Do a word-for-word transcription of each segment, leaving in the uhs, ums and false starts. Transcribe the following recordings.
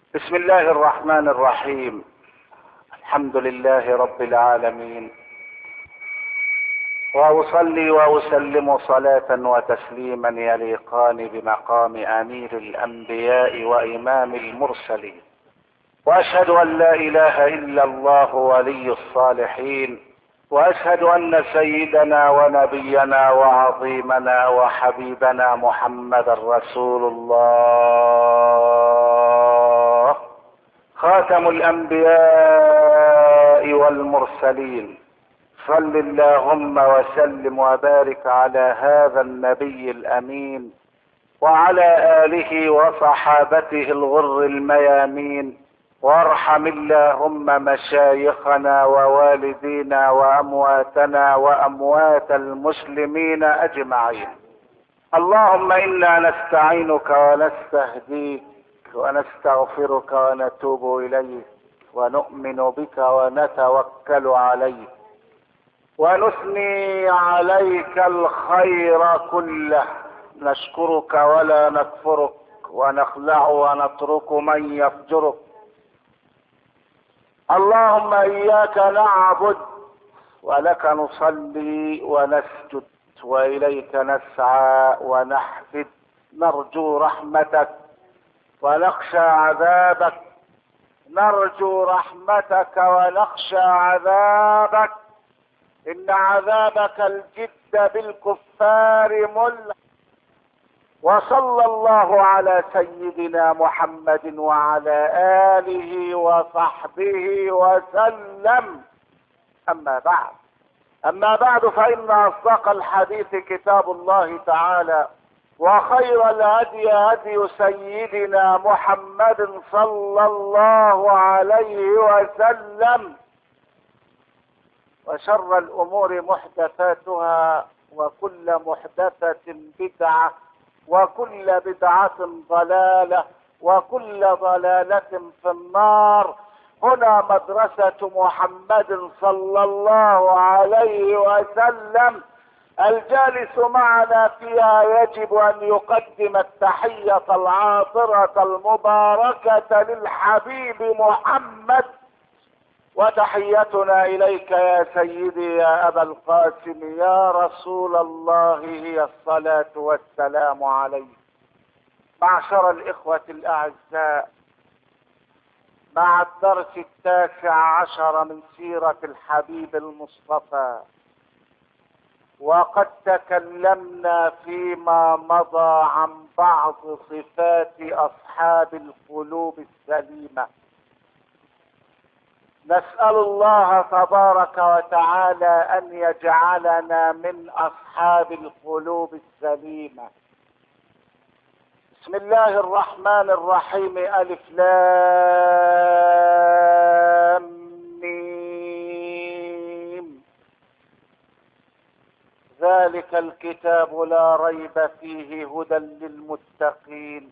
بسم الله الرحمن الرحيم. الحمد لله رب العالمين، واصلي واسلم صلاة وتسليما يليقان بمقام امير الانبياء وامام المرسلين، واشهد ان لا اله الا الله ولي الصالحين، واشهد ان سيدنا ونبينا وعظيمنا وحبيبنا محمد رسول الله، خاتم الانبياء والمرسلين. صل اللهم وسلم وبارك على هذا النبي الامين وعلى اله وصحابته الغر الميامين، وارحم اللهم مشايخنا ووالدينا وامواتنا واموات المسلمين اجمعين. اللهم انا نستعينك ونستهديك ونستغفرك ونتوب اليك، ونؤمن بك ونتوكل عليك، ونثني عليك الخير كله، نشكرك ولا نكفرك، ونخلع ونترك من يفجرك. اللهم اياك نعبد ولك نصلي ونسجد، واليك نسعى ونحفد، نرجو رحمتك ونخشى عذابك، نرجو رحمتك ونخشى عذابك، ان عذابك الجد بالكفار ملح. وصلى الله على سيدنا محمد وعلى آله وصحبه وسلم. أما بعد أما بعد فإن أصدق الحديث كتاب الله تعالى، وخير الهدي هدي سيدنا محمد صلى الله عليه وسلم، وشر الأمور محدثاتها، وكل محدثة بدعة، وكل بدعة ضلالة، وكل ضلالة في النار. هنا مدرسة محمد صلى الله عليه وسلم، الجالس معنا فيها يجب أن يقدم التحية العاطرة المباركة للحبيب محمد، وتحيتنا إليك يا سيدي يا أبا القاسم يا رسول الله هي الصلاة والسلام عليك. معشر الإخوة الأعزاء، مع الدرس التاسع عشر من سيرة الحبيب المصطفى، وقد تكلمنا فيما مضى عن بعض صفات أصحاب القلوب السليمة. نسأل الله تبارك وتعالى أن يجعلنا من أصحاب القلوب السليمة. بسم الله الرحمن الرحيم. ألف لام ميم. ذلك الكتاب لا ريب فيه هدى للمتقين.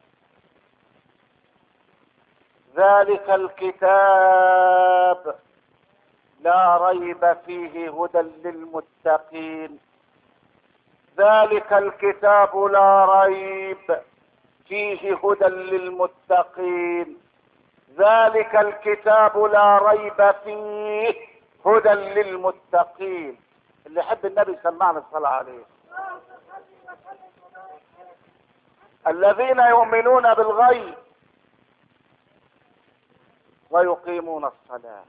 ذلك الكتاب لا ريب فيه هدى للمتقين. ذلك الكتاب لا ريب فيه هدى للمتقين. ذلك الكتاب لا ريب فيه هدى للمتقين. اللي يحب النبي سمعنا الصلاة عليه. الذين يؤمنون بالغيب ويقيمون الصلاة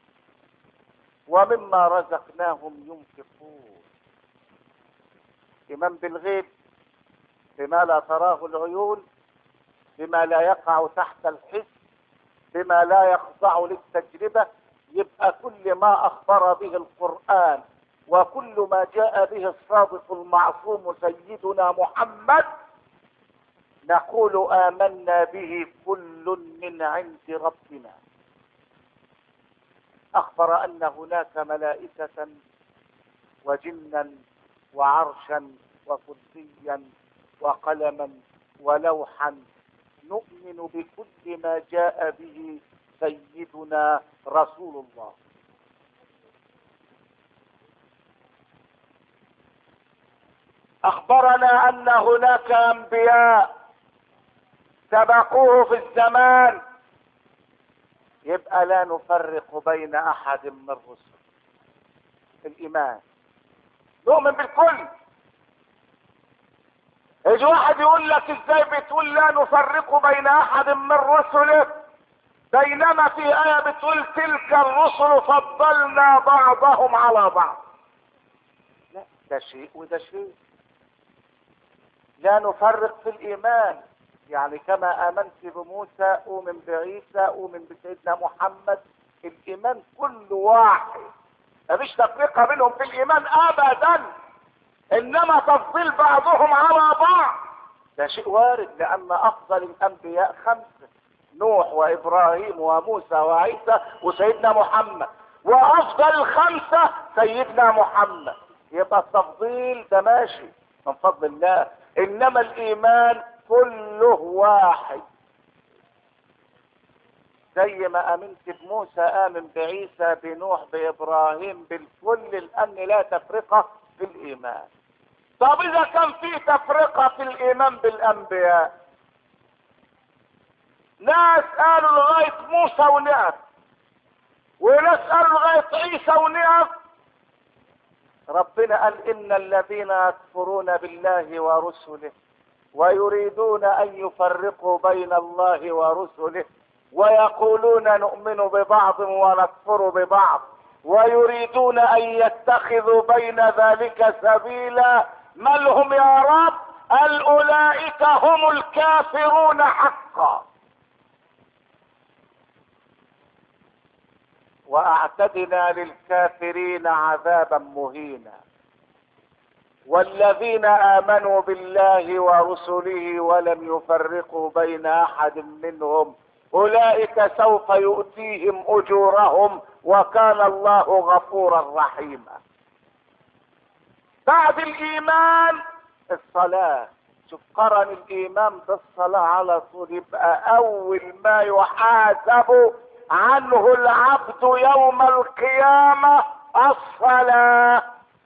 ومما رزقناهم ينفقون. إيمان بالغيب، بما لا تراه العيون، بما لا يقع تحت الحس، بما لا يخضع للتجربة. يبقى كل ما أخبر به القرآن وكل ما جاء به الصادق المعصوم سيدنا محمد نقول آمنا به كل من عند ربنا. أخبر أن هناك ملائكة وجنا وعرشا وكرسيا وقلما ولوحا. نؤمن بكل ما جاء به سيدنا رسول الله. أخبرنا أن هناك أنبياء سبقوه في الزمان يبقى لا نفرق بين احد من الرسل. الايمان نؤمن بالكل. يجي واحد يقول لك ازاي بتقول لا نفرق بين احد من رسله بينما في آية بتقول تلك الرسل فضلنا بعضهم على بعض؟ لا، ده شيء وده شيء. لا نفرق في الإيمان، يعني كما آمنت بموسى أؤمن بعيسى أؤمن بسيدنا محمد. الإيمان كل واحد، مفيش تفرقة بينهم في الإيمان أبدا، إنما تفضيل بعضهم على بعض ده شيء وارد، لأن أفضل الأنبياء خمسة: نوح وإبراهيم وموسى وعيسى وسيدنا محمد، وأفضل الخمسة سيدنا محمد. يبقى التفضيل ده ماشي من فضل الله، إنما الإيمان كله واحد. زي ما آمنت بموسى آمن بعيسى بنوح بإبراهيم بالكل، لأن لا تفرقة في الإيمان. طب إذا كان في تفرقة في الإيمان بالأنبياء، ناس قالوا لغاية موسى ونقف، وناس قالوا لغاية عيسى ونقف. ربنا قال إن الذين يكفرون بالله ورسله ويريدون أن يفرقوا بين الله ورسله ويقولون نؤمن ببعض ونكفر ببعض ويريدون أن يتخذوا بين ذلك سبيلا، ما لهم يا رب؟ قال أولئك هم الكافرون حقا واعتدنا للكافرين عذابا مهينا. والذين آمنوا بالله ورسله ولم يفرقوا بين أحد منهم أولئك سوف يؤتيهم أجورهم وكان الله غفورا رحيما. بعد الإيمان الصلاة. شوف قرن الإيمان بالصلاة على طول، يبقى أول ما يحاسب عنه العبد يوم القيامة الصلاة.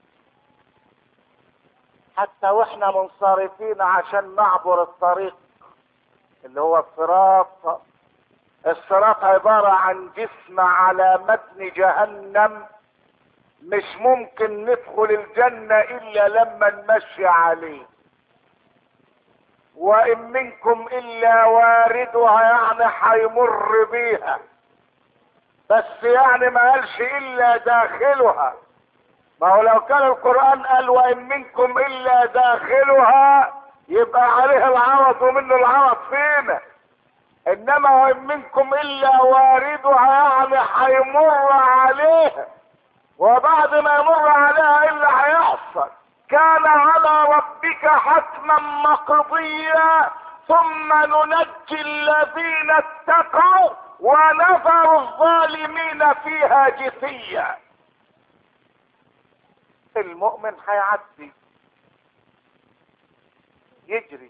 حتى واحنا منصرفين عشان نعبر الطريق اللي هو الصراط، الصراط عبارة عن جسم على متن جهنم، مش ممكن ندخل الجنة الا لما نمشي عليه. وان منكم الا واردها، يعني هيمر بيها، بس يعني ما قالش الا داخلها. ما هو لو كان القرآن قال وان منكم الا داخلها يبقى عليه العوض ومنه العوض فينا، انما وان منكم الا واردها يعني هيمر عليها، وبعد ما يمر عليها ايه اللي هيحصل؟ كان على ربك حتما مقضيا ثم ننجي الذين اتقوا ونذر الظالمين فيها جثيا. المؤمن هيعدي يجري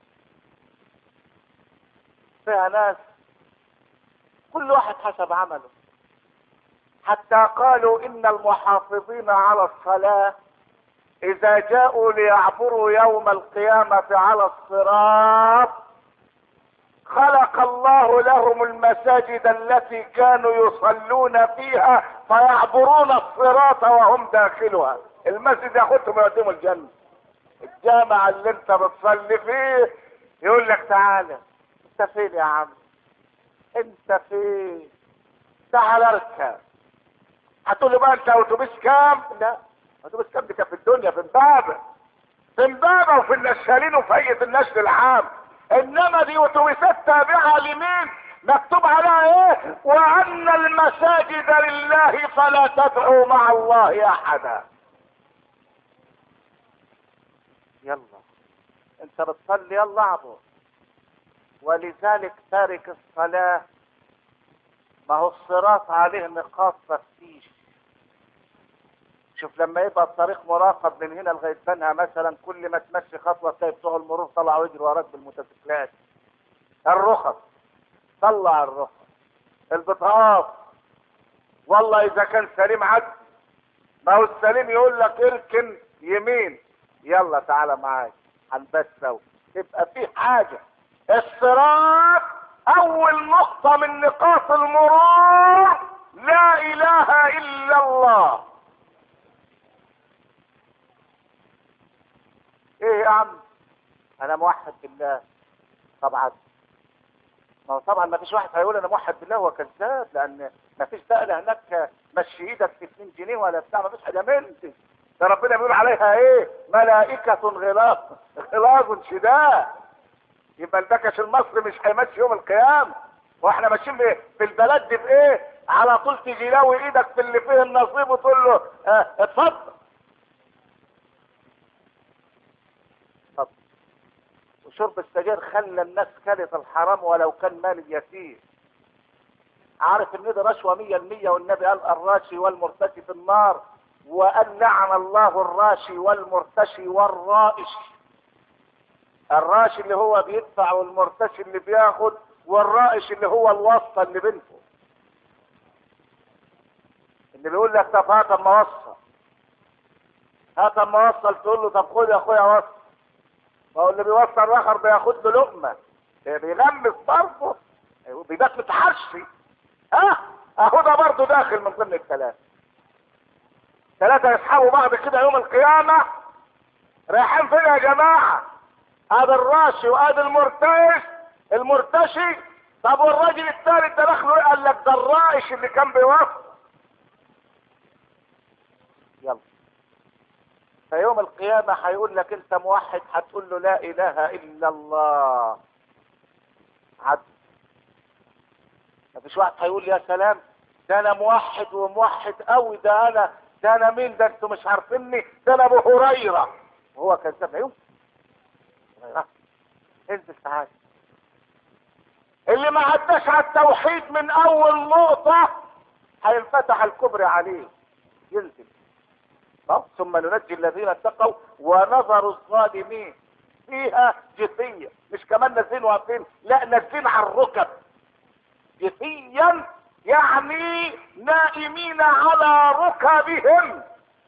فيها ناس كل واحد حسب عمله، حتى قالوا ان المحافظين على الصلاة اذا جاءوا ليعبروا يوم القيامة على الصراط خلق الله لهم المساجد التي كانوا يصلون فيها فيعبرون الصراط وهم داخلها. المسجد ياخدهم يوديهم الجنة. الجامع اللي انت بتصلي فيه يقول لك تعالى، انت فين يا عم؟ انت فين؟ تعال اركب. هتقول له بقى انت اتوبيس كام؟ لا، اتوبيس كام دي كان في الدنيا في امبابه، في امبابه وفي النشالين وفي هيئه النشر العام، انما دي اتوبيسات تابعه لمين؟ مكتوب عليها ايه؟ وان المساجد لله فلا تدعوا مع الله احدا. يلا انت بتصلي يلا اعبر. ولذلك تارك الصلاة ما هو الصراط عليه نقاط تفتيش. شوف لما يبقى الطريق مراقب من هنا لغايه بنها مثلا، كل ما تمشي خطوه تلاقي بتوع المرور طلعوا يجروا وراك بالموتوسيكلات. الرخص طلع الرخص، البطاقات والله اذا كان سليم عد، ما هو السليم يقول لك اركن يمين، يلا تعالى معايا هنبات سوا، تبقى في حاجه. الصراط اول نقطة من نقاط المرور لا اله الا الله. ايه يا عم انا موحد بالله؟ طبعا ما هو طبعا ما فيش واحد هيقول انا موحد بالله هو كذاب، لان ما فيش دقله هناك مشي ايدك في اتنين جنيه ولا بتاع، ما فيش حاجه من دي. ده ربنا بيقول عليها ايه؟ ملائكة غلاظ غلاظ شداد. يبقى البكش المصري مش هيمشي يوم القيامة. واحنا ماشيين في البلد دي بايه؟ على طول تيجي لاوي ايدك في اللي فيه النصيب وتقول له اه اتفضل اتفضل. وشرب السجاير خلى الناس كلت الحرام ولو كان مال اليتيم. عارف ان ده رشوه مية المية، والنبي قال الراشي والمرتشي في النار، وقال لعن الله الراشي والمرتشي والرائش. الراشي اللي هو بيدفع، والمرتشي اللي بياخد، والرائش اللي هو الواسطه اللي بينهم، اللي بيقول لك طب هات اما اوصل، هات اما اوصل، تقول له طب خد يا اخويا وصل. فهو اللي بيوصل الاخر بياخد له لقمه، بيغمس طرفه، بيبات متحشي. ها اهو ده برضه داخل من ضمن الثلاثه. ثلاثه يسحبوا بعض كده يوم القيامه. رايحين فين يا جماعه؟ ادي الراشي وادي المرتش المرتشي. طب والراجل الثالث ده دخله ايه؟ قال لك ده الرائش اللي كان بيوصل. يلا فيوم القيامة هيقول لك انت موحد، هتقول له لا اله الا الله. عد مفيش واحد هيقول يا سلام ده انا موحد وموحد قوي، ده انا ده انا مين ده انتوا مش عارفيني، ده انا ابو هريرة. وهو كذاب يوم هريرة. انزل تعالى. اللي ما عداش على التوحيد من اول نقطة هينفتح الكبر عليه، ينزل. ثم ننجي الذين اتقوا ونظر الظالمين فيها جثيا. مش كمان نازلين واقفين، لا نازلين على الركب جثيا، يعني نائمين على ركبهم.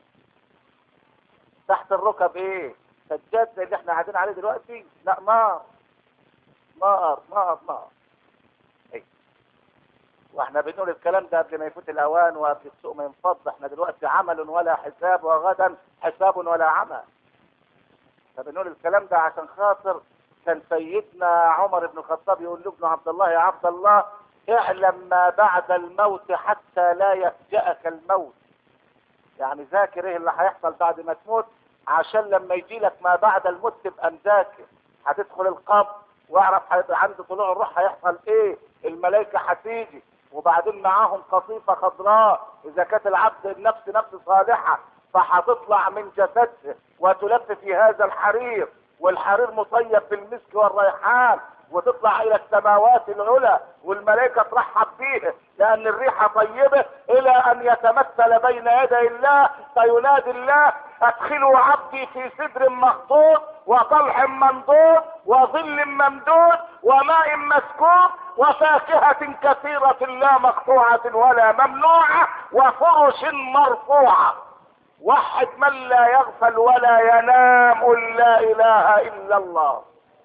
تحت الركب ايه؟ سجاد زي اللي احنا قاعدين عليه دلوقتي؟ لا نار نار نار نار. ايه واحنا بنقول الكلام ده قبل ما يفوت الاوان وقبل السوق ما ينفض. احنا دلوقتي عمل ولا حساب، وغدا حساب ولا عمل. فبنقول الكلام ده عشان خاطر كان سيدنا عمر بن الخطاب يقول لابنه عبد الله يا عبد الله اعلم ما بعد الموت حتى لا يفجأك الموت. يعني ذاكر ايه اللي هيحصل بعد ما تموت، عشان لما يجي لك ما بعد الموت تبقى مذاكر. هتدخل القبر واعرف عند طلوع الروح هيحصل ايه. الملائكة هتيجي وبعدين معاهم قطيفة خضراء، اذا كانت العبد النفس نفس صالحة فهتطلع من جسده وتلف في هذا الحرير، والحرير مصيب بالمسك والريحان، وتطلع الى السماوات العلى والملائكة ترحب فيه لان الريحة طيبة، الى ان يتمثل بين يدي الله فينادي الله ادخلوا عبدي في سدر مخضود وطلح منضود وظل ممدود وماء مسكوب وفاكهة كثيرة لا مقطوعة ولا ممنوعة وفرش مرفوعة. وحد من لا يغفل ولا ينام، قل لا اله الا الله.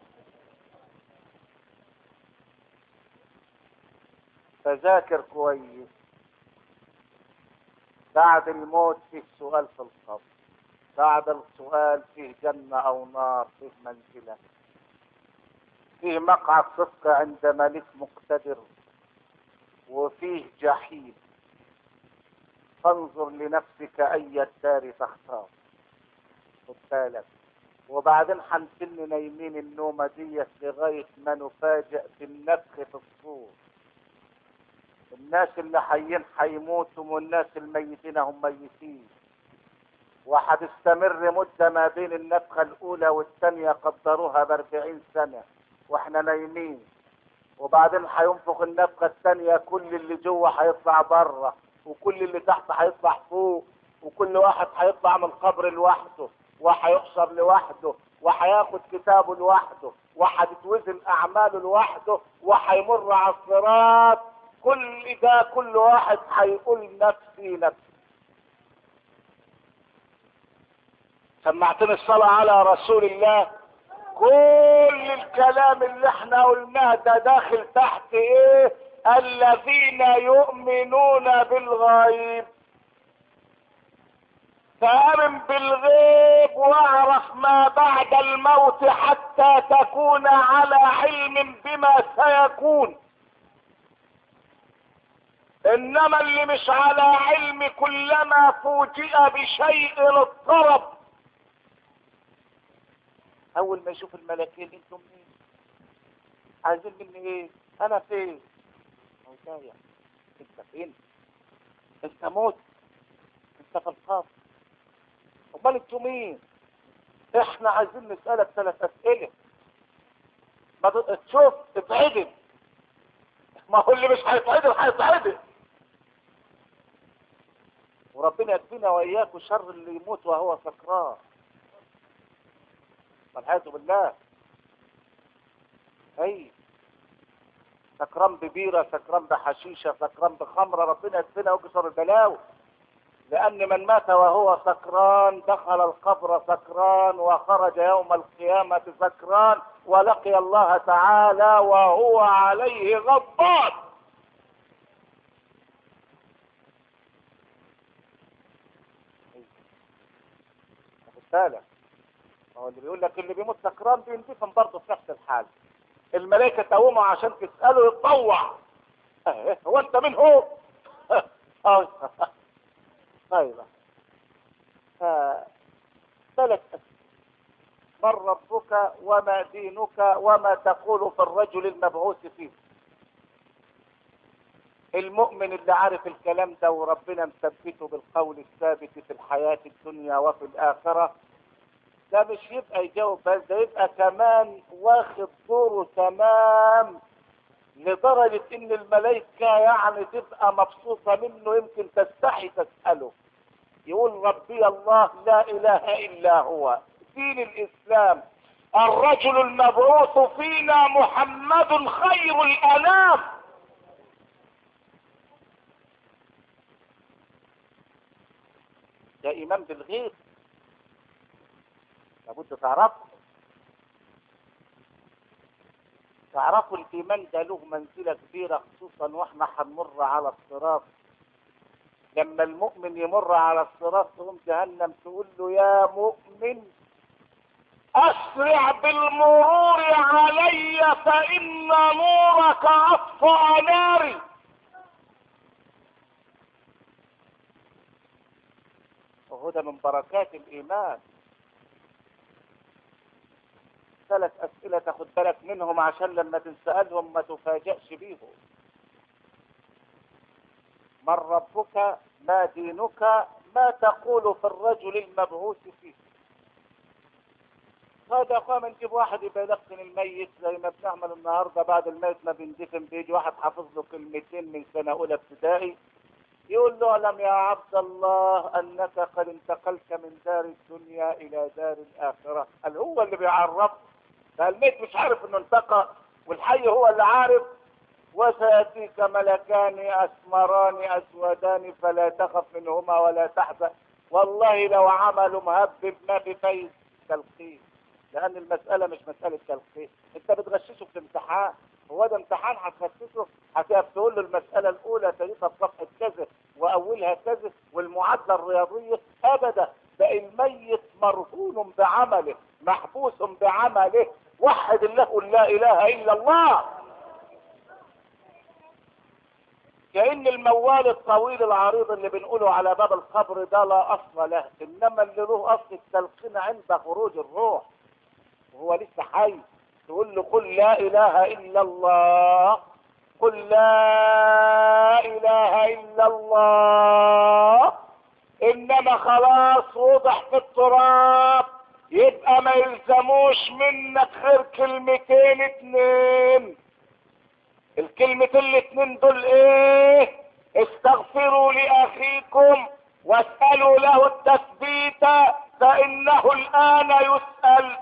فذاكر كويس. بعد الموت فيه سؤال في القبر، بعد السؤال فيه جنة او نار، فيه منزلة، فيه مقعد صدق عند ملك مقتدر، وفيه جحيم. فانظر لنفسك اي الدار تختار. خد بالك. وبعدين هنسن نايمين النومة ديت لغاية ما نفاجئ بالنفخ في الصور. الناس اللي حيين حيموتوا والناس الميتين هم ميتين، وهتستمر مدة ما بين النفخة الاولى والثانية قدروها باربعين سنة واحنا نايمين. وبعدين هينفخ النفخة الثانية، كل اللي جوه هيطلع بره وكل اللي تحت هيطلع فوق، وكل واحد هيطلع من القبر لوحده وهيحشر لوحده وهياخد كتابه لوحده وهتتوزن اعماله لوحده وهيمر على الصراط. كل ده كل واحد هيقول نفسي نفسي. سمعتني الصلاة على رسول الله. كل الكلام اللي احنا قلناه ده داخل تحت ايه؟ الذين يؤمنون بالغيب. فآمن بالغيب واعرف ما بعد الموت حتى تكون على علم بما سيكون. انما اللي مش على علم كلما فوجئ بشيء اضطرب. اول ما يشوف الملكين انتم مين؟ عايزين مني ايه؟ انا فين؟ موتايا. انت فين؟ انت موت، انت في القبر. امال انتوا مين؟ احنا عايزين نسألك ثلاث اسئلة. ما تشوف اتعدل. ما هو اللي مش هيتعدل هيتعدل. وربنا يكفينا واياكم شر اللي يموت وهو سكران. والعياذ بالله. اي سكران ببيره، سكران بحشيشه، سكران بخمره، ربنا يكفينا ويكسر البلاوي. لان من مات وهو سكران دخل القبر سكران وخرج يوم القيامه سكران ولقي الله تعالى وهو عليه غضبان. رساله. هو اللي بيقول لك اللي بيموت سكران بيندفن برضه في نفس الحال. الملائكه تقوموا عشان تساله يتطوع. اه هو انت من هو؟ اه طيب. ثلاث أسئلة. من ربك وما دينك وما تقول في الرجل المبعوث فيه. المؤمن اللي عارف الكلام ده وربنا مثبته بالقول الثابت في الحياة الدنيا وفي الآخرة، ده مش يبقى يجاوب بس، ده يبقى كمان واخد دوره تمام لدرجة ان الملائكة يعني تبقى مبسوطة منه، يمكن تستحي تسأله. يقول ربي الله لا اله الا هو، دين الاسلام، الرجل المبعوث فينا محمد خير الانام. ده ايمان بالغيب لابد تعرفه. تعرفوا الايمان ده له منزله كبيره، خصوصا واحنا هنمر على الصراط. لما المؤمن يمر على الصراط تقوم جهنم تقول له يا مؤمن اسرع بالمرور علي فان نورك اطفأ ناري. وهو ده من بركات الايمان. ثلاث اسئله تاخد بالك منهم عشان لما تنسالهم ما تفاجئش بيهم. من ربك؟ ما دينك؟ ما تقول في الرجل المبعوث فيه؟ هذا قام نجيب واحد يبقى يلقن الميت زي ما بنعمل النهارده بعد الميت ما بندفن، بيجي واحد حافظ له كلمتين من سنه اولى ابتدائي يقول له اعلم يا عبد الله انك قد انتقلت من دار الدنيا الى دار الاخره. قال هو اللي بيعرف، فالميت مش عارف انه انتقل والحي هو اللي عارف. وسيأتيك ملكان أسمران أسودان فلا تخف منهما ولا تحزن والله لو عملوا مهبب ما بفيز تلقين. لأن المسألة مش مسألة تلقين، أنت بتغششه في امتحان. هو ده امتحان هتغششه؟ هتقف تقول له المسألة الأولى تاريخها في صفحة كذا وأولها كذا والمعادلة الرياضية؟ أبدا، ده الميت مرهون بعمله، محبوس بعمله. وحد الله قل لا إله إلا الله. كأن الموال الطويل العريض اللي بنقوله على باب القبر ده لا أصل له، إنما اللي له أصل التلقين عند خروج الروح وهو لسه حي. تقول له قل لا إله إلا الله، قل لا إله إلا الله. إنما خلاص وضح في التراب، يبقى ما يلزموش منك غير كلمتين اتنين. الكلمتين الاتنين دول ايه؟ استغفروا لاخيكم واسألوا له التثبيت فانه الان يسأل.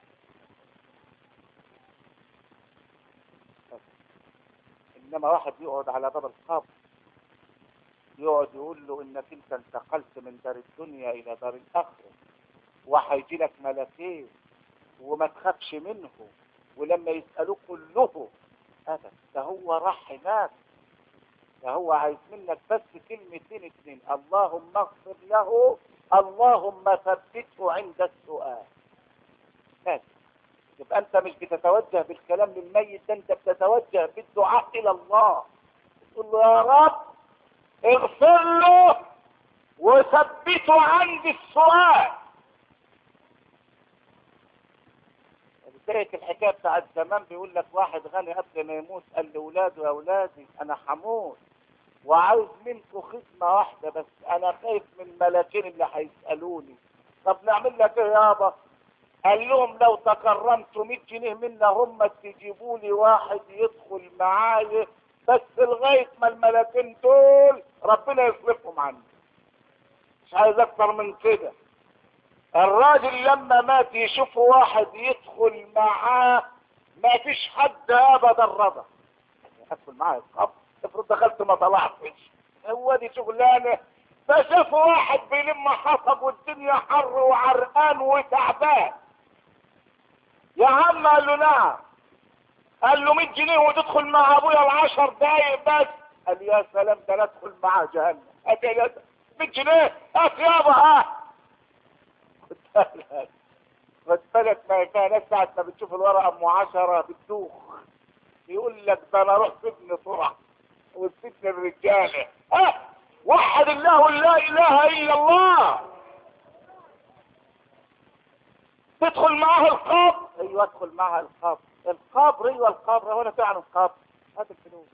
انما واحد يقعد على باب القبر يقعد يقول له انك انت انتقلت من دار الدنيا الى دار الاخره، وهيجي لك ملكين وما تخافش منه، ولما يسألوه كله أبدا، ده هو راح هناك، ده هو عايز منك بس كلمتين اتنين: اللهم اغفر له، اللهم ثبته عند السؤال. بس يبقى انت مش بتتوجه بالكلام للميت، ده انت بتتوجه بالدعاء الى الله، تقول له يا رب اغفر له وثبته عند السؤال. بداية الحكاية بتاعت زمان بيقول لك واحد غني قبل ما يموت قال لاولاده: يا اولادي انا هموت وعايز منكم خدمة واحدة بس، انا خايف من الملاكين اللي هيسألوني. طب نعمل لك ايه يابا؟ قال لهم: لو تكرمتوا مية جنيه منا هم تجيبوا لي واحد يدخل معايا بس لغاية ما الملاكين دول ربنا يصرفهم عني، مش عايز اكتر من كده. الراجل لما مات يشوفوا واحد يدخل معاه، ما فيش حد ابدا رضى. ادخل معاه القبر، افرض دخلت ما طلعتش، هو دي شغلانه. فشافوا واحد بيلم حطب والدنيا حر وعرقان وتعبان. يا عم قال له نعم. قال له مية جنيه وتدخل مع ابويا العشر دقايق بس. قال يا سلام، ده لا ادخل معاه جهنم. هات يا مية جنيه، هات يابا ها. خد بالك، ما فيها ناس ساعة ما بتشوف الورقة ام عشرة بتدوخ، يقول لك ده انا اروح سجن طرح والسجن الرجاله. ها، وحد الله لا اله الا الله. تدخل معاه القبر. ايوه ادخل معها القبر. القبر ايوه القبر. هو انا فعلا القبر. هات الفلوس،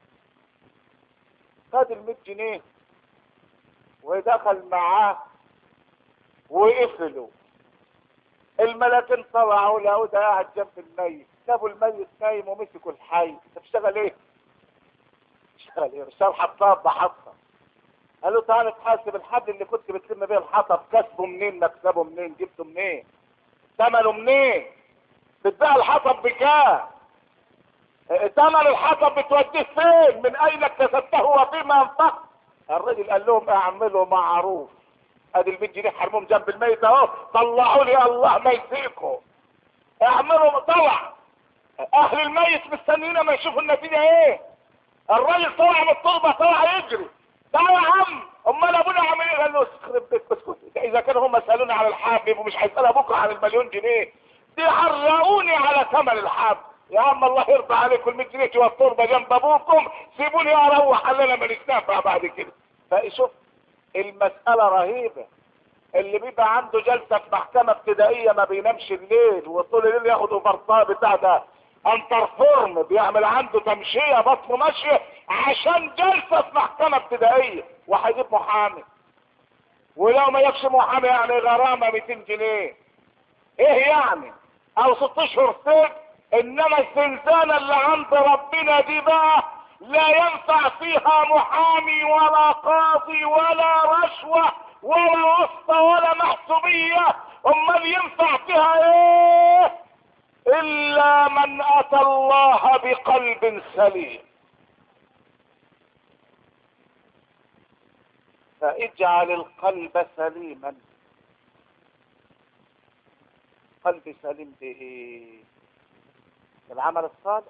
خد ال مية جنيه ودخل معاه وقفلوا. الملاكين طلعوا لقوا ده قاعد جنب الميت، سابوا الميت نايم ومسكوا الحي. انت بتشتغل ايه؟ بتشتغل ايه؟ بشتغل حطاب بحطب. قالوا تعالى تحاسب الحبل اللي كنت بتلم بيه الحطب، كسبه منين؟ مكسبه منين؟ جبته منين؟ ثمنه منين؟ بتبيع الحطب بكام؟ ثمن الحطب بتوديه فين؟ من اين اكتسبته وفيما انفقت؟ الراجل قال لهم اعملوا معروف، ادي ال مية جنيه حرمهم جنب الميت اهو، طلعوا لي الله ما يسيكم. اعملوا طلع. اهل الميت مستنيين ما يشوفوا النتيجه ايه. الراجل طلع من التربه، طلع يجري. تعالى يا عم، امال ابونا عامل ايه؟ قال له يخرب بيت اسكت، اذا كانوا هم سالوني على الحاب ومش هيسالها بكره عن المليون جنيه، دي حرقوني على ثمن الحاب. يا عم الله يرضى عليكم، ال مية جنيه جوا التربه جنب ابوكم، سيبوني اروح انا ما نتنافع بعد كده. فشوف المساله رهيبه. اللي بيبقى عنده جلسه في محكمه ابتدائيه ما بينامش الليل وطول الليل ياخد اوفرطاه بتاع ده انترفورم، بيعمل عنده تمشيه بطنه ماشيه عشان جلسه في محكمه ابتدائيه، وهيجيب محامي، ولو ما يكش محامي يعني غرامه ميتين جنيه. ايه يعني؟ او ست اشهر سجن. انما الزنزانه اللي عند ربنا دي بقى لا ينفع فيها محامي ولا قاضي ولا رشوه ولا واسطه ولا محسوبيه. امال ينفع فيها ايه؟ الا من اتى الله بقلب سليم. فاجعل القلب سليما. قلب سليم بايه؟ بالعمل الصالح.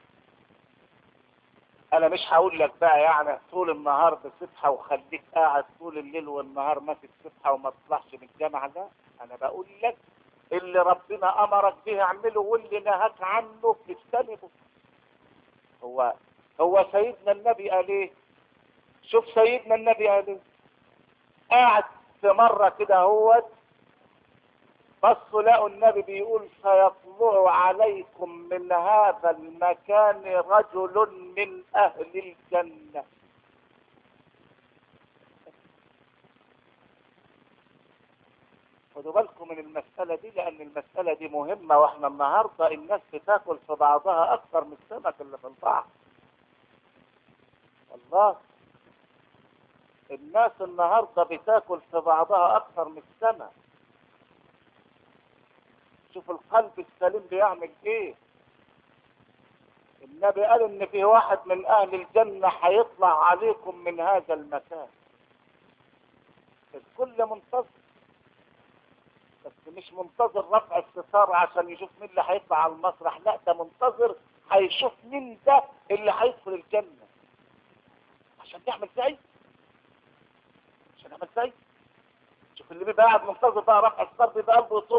انا مش هقول لك بقى يعني طول النهار بصفحه وخليك قاعد طول الليل والنهار ماسك صفحه وما تطلعش من الجامعه. ده انا بقول لك اللي ربنا امرك به اعمله، واللي نهاك عنه اجتنبه. هو هو سيدنا النبي قال ايه؟ شوف سيدنا النبي قال ايه. قاعد في مره كده هو بصوا لقوا النبي بيقول: سيطلع عليكم من هذا المكان رجل من اهل الجنة. خدوا بالكم من المسألة دي، لان المسألة دي مهمة، واحنا النهاردة الناس بتاكل في بعضها اكثر من السمك اللي في البحر. والله الناس النهاردة بتاكل في بعضها اكثر من السمك. شوف القلب السليم بيعمل ايه. النبي قال ان في واحد من اهل الجنة هيطلع عليكم من هذا المكان. الكل منتظر، بس مش منتظر رفع الستار عشان يشوف مين اللي هيطلع على المسرح، لا ده منتظر هيشوف مين ده اللي هيدخل الجنة عشان يعمل زي عشان يعمل زي شوف اللي بيبقى قاعد منتظر بقى رفع الستار بيبقى قلبه يصب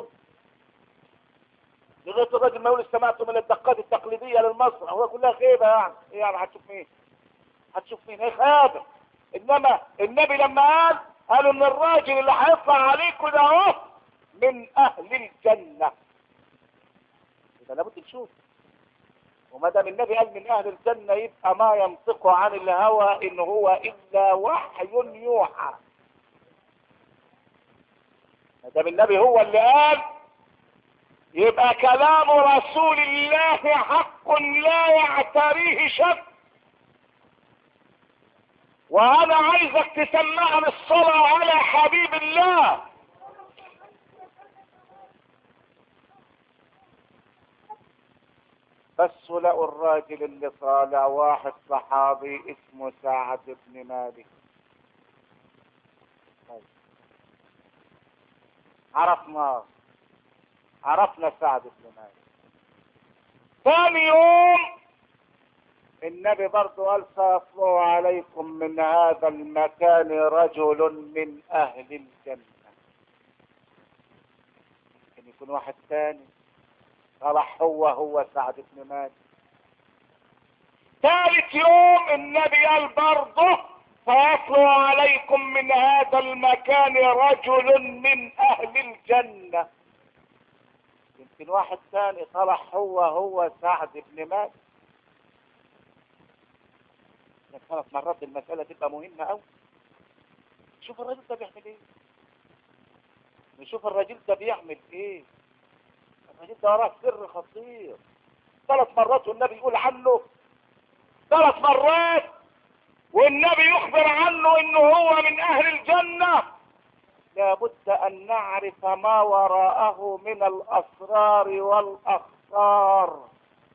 لغايه الراجل ما يقول استمعت من الدقات التقليديه للمسرح، هو كلها خيبه يعني. ايه يعني هتشوف مين؟ هتشوف مين؟ هي خيبه. انما النبي لما قال قالوا ان الراجل اللي هيطلع عليكم ده اهو من اهل الجنه، يبقى لابد نشوف. وما دام النبي قال من اهل الجنه يبقى ما ينطق عن الهوى ان هو الا وحي يوحى. ما دام النبي هو اللي قال يبقى كلام رسول الله حق لا يعتريه شك. وانا عايزك تسمعني الصلاة على حبيب الله. بس لقوا الراجل اللي طالع واحد صحابي اسمه سعد بن مالك. عرفنا عرفنا سعد بن مالك. ثاني يوم النبي برضو قال سيطلع عليكم من هذا المكان رجل من اهل الجنة. ممكن يكون واحد ثاني طلع هو هو سعد بن مالك. ثالث يوم النبي قال برضه سيطلع عليكم من هذا المكان رجل من اهل الجنة. يمكن واحد ثاني طلع هو هو سعد بن مالك. ثلاث مرات المسألة تبقى مهمة أوي. شوف الراجل ده بيعمل ايه، نشوف الراجل ده بيعمل ايه. الراجل ده وراه سر خطير. ثلاث مرات والنبي يقول عنه، ثلاث مرات والنبي يخبر عنه انه هو من اهل الجنة. لابد ان نعرف ما وراءه من الاسرار والاخطار.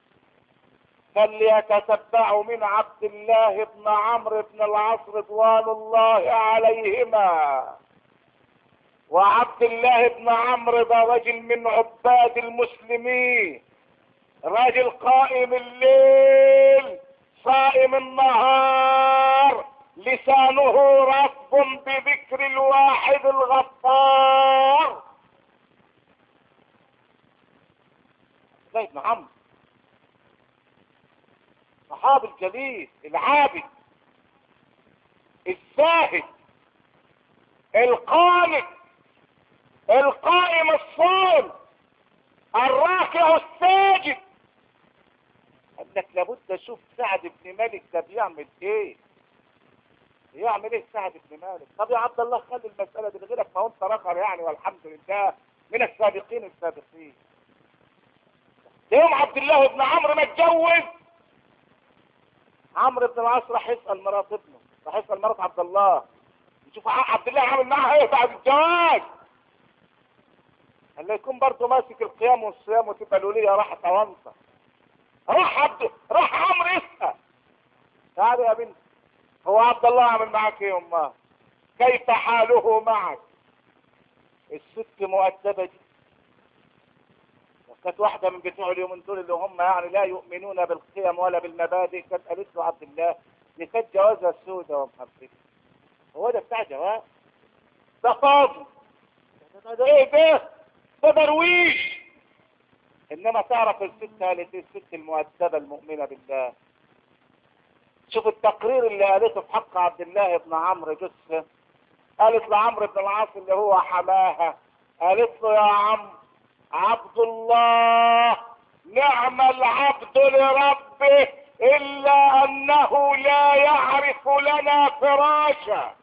فليتتبعوا من عبد الله بن عمرو بن العاص رضوان الله عليهما. وعبد الله بن عمرو ده رجل من عباد المسلمين، راجل قائم الليل صائم النهار، لسانه رطب بذكر الواحد الغفار. زي ابن عمرو صحابي الجليل العابد الزاهد القانت القائم الصائم الراكع الساجد. قال لك لابد اشوف سعد بن مالك ده بيعمل ايه. يعمل ايه سعد بن مالك؟ طب يا عبد الله خلي المسألة دي لغيرك، ما هو انت رخر يعني والحمد لله من السابقين السابقين. يوم عبد الله بن عمرو ما اتجوز، عمرو بن العاص راح يسأل مرات ابنه، راح يسأل مرات عبد الله يشوف عبد الله عامل معاها ايه بعد الجواز. قال له يكون برضه ماسك القيام والصيام وتبقى الولية راحت اوانطة. راح عبد راح عمرو يسأل تعالي يا بنت، هو عبد الله عامل معاك ايه امه؟ كيف حاله معك؟ الست مؤدبة دي، كانت واحدة من بتوع اليومين دول اللي هم يعني لا يؤمنون بالقيم ولا بالمبادئ، كانت قالت له عبد الله دي كانت جوازها السودة ومحبتها. هو ده بتاع جواز؟ ده فاضي، ده ايه ده؟ ده درويش. انما تعرف الست قالت الست المؤدبة المؤمنة بالله. شوف التقرير اللي قالته في حق عبد الله بن عمرو جثة. قالت لعمرو بن العاص اللي هو حماها، قالت له يا عم عبد الله نعم العبد لربه الا انه لا يعرف لنا فراشا.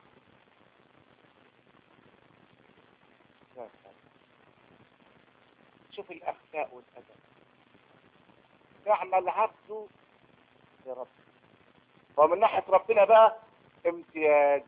شوف الاخلاق والادب. نعم العبد لربه. ومن ناحية ربنا بقى امتياز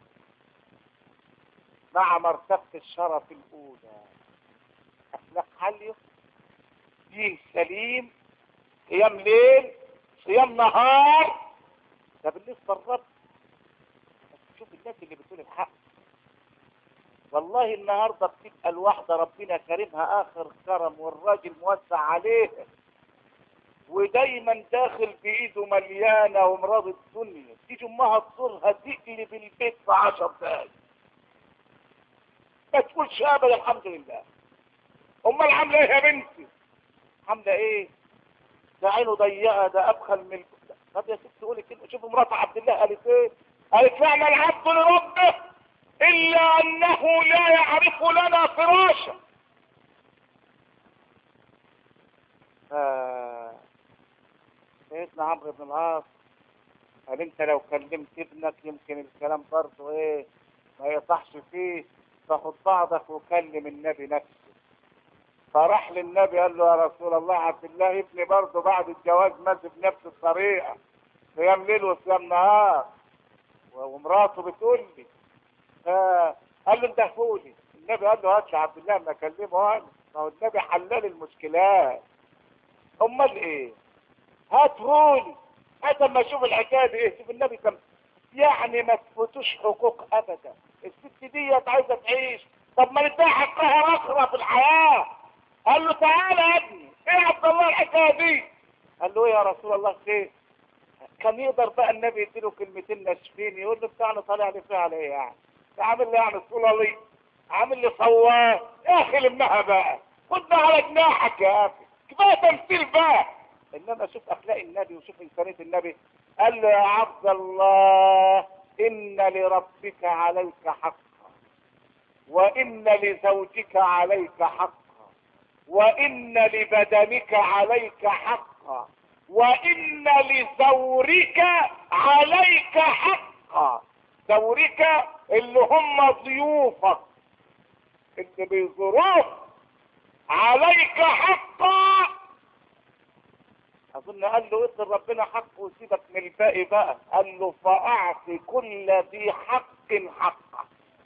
مع مرتبة الشرف الاولى، اخلاق عالية، دين سليم، صيام ليل صيام نهار. ده بالنسبة للرب. شوف الناس اللي بتقول الحق، والله النهارده بتبقى الواحده ربنا كرمها اخر كرم والراجل موسع عليها ودايما داخل بايده مليانه ومراض الدنيا، تيجي امها تزورها تقلب البيت في عشر دقايق ما تقولش ابدا الحمد لله. امال عامله ايه يا بنتي؟ عامله ايه؟ ده عينه ضيقه، ده ابخل من الب... طب يا ست قولي كلمه. شوف مرات عبد الله قالت ايه؟ قالت نعم العبد لربه الا انه لا يعرف لنا فراشا. آه. سيدنا عمرو بن العاص قال انت لو كلمت ابنك يمكن الكلام برضه ايه ما يصحش فيه، فخد بعضك وكلم النبي نفسه. فراح للنبي قال له يا رسول الله عبد الله ابني برضه بعد الجواز ماشي بنفس الطريقه، صيام ليل وصيام نهار ومراته بتقول لي. فقال له انت فولي. النبي قال له هات لي عبد الله ما اكلمه انا، ما هو النبي حلال المشكلات. امال ايه؟ هات فولي، هات اما اشوف الحكايه دي ايه. شوف النبي كم يعني ما تفوتوش حقوق ابدا. الست ديت عايزه تعيش، طب ما نديها حقها اخرى في الحياه. قال له تعالى يا ابني، ايه يا عبد الله الحكايه دي؟ قال له ايه يا رسول الله خير؟ كان يقدر بقى النبي يديله كلمتين ناشفين يقول له بتاعنا طالع لي فيها على ايه يعني؟ عامل لي يعني صولي، عامل لي صواه يا اخي لمها بقى، خدنا على جناحك يا اخي، كفايه تمثيل بقى. انما شوف اخلاق النبي وشوف انسانيه النبي. قال له يا عبد الله ان لربك عليك حقا وان لزوجك عليك حقا وان لبدنك عليك حقا وان لزورك عليك حقا. زورك اللي هم ضيوفك اللي بيزوروك عليك حقا. اظن قال له ادي ربنا حقه وسيبك من الباقي بقى. قال له فاعطي كل ذي حق حقه.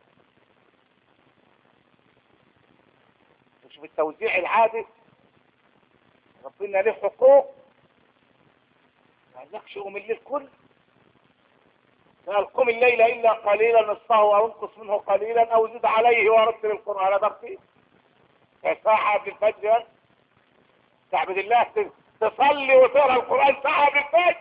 مش بالتوزيع العادل، ربنا له حقوق ما قالكش قوم الليل كله. قال قم الليل الا قليلا نصفه او انقص منه قليلا او زد عليه ورتل القران ترتيلا. ساعه قبل الفجر تعبد الله، تصلي وتقرا القران ساعه قبل الفجر.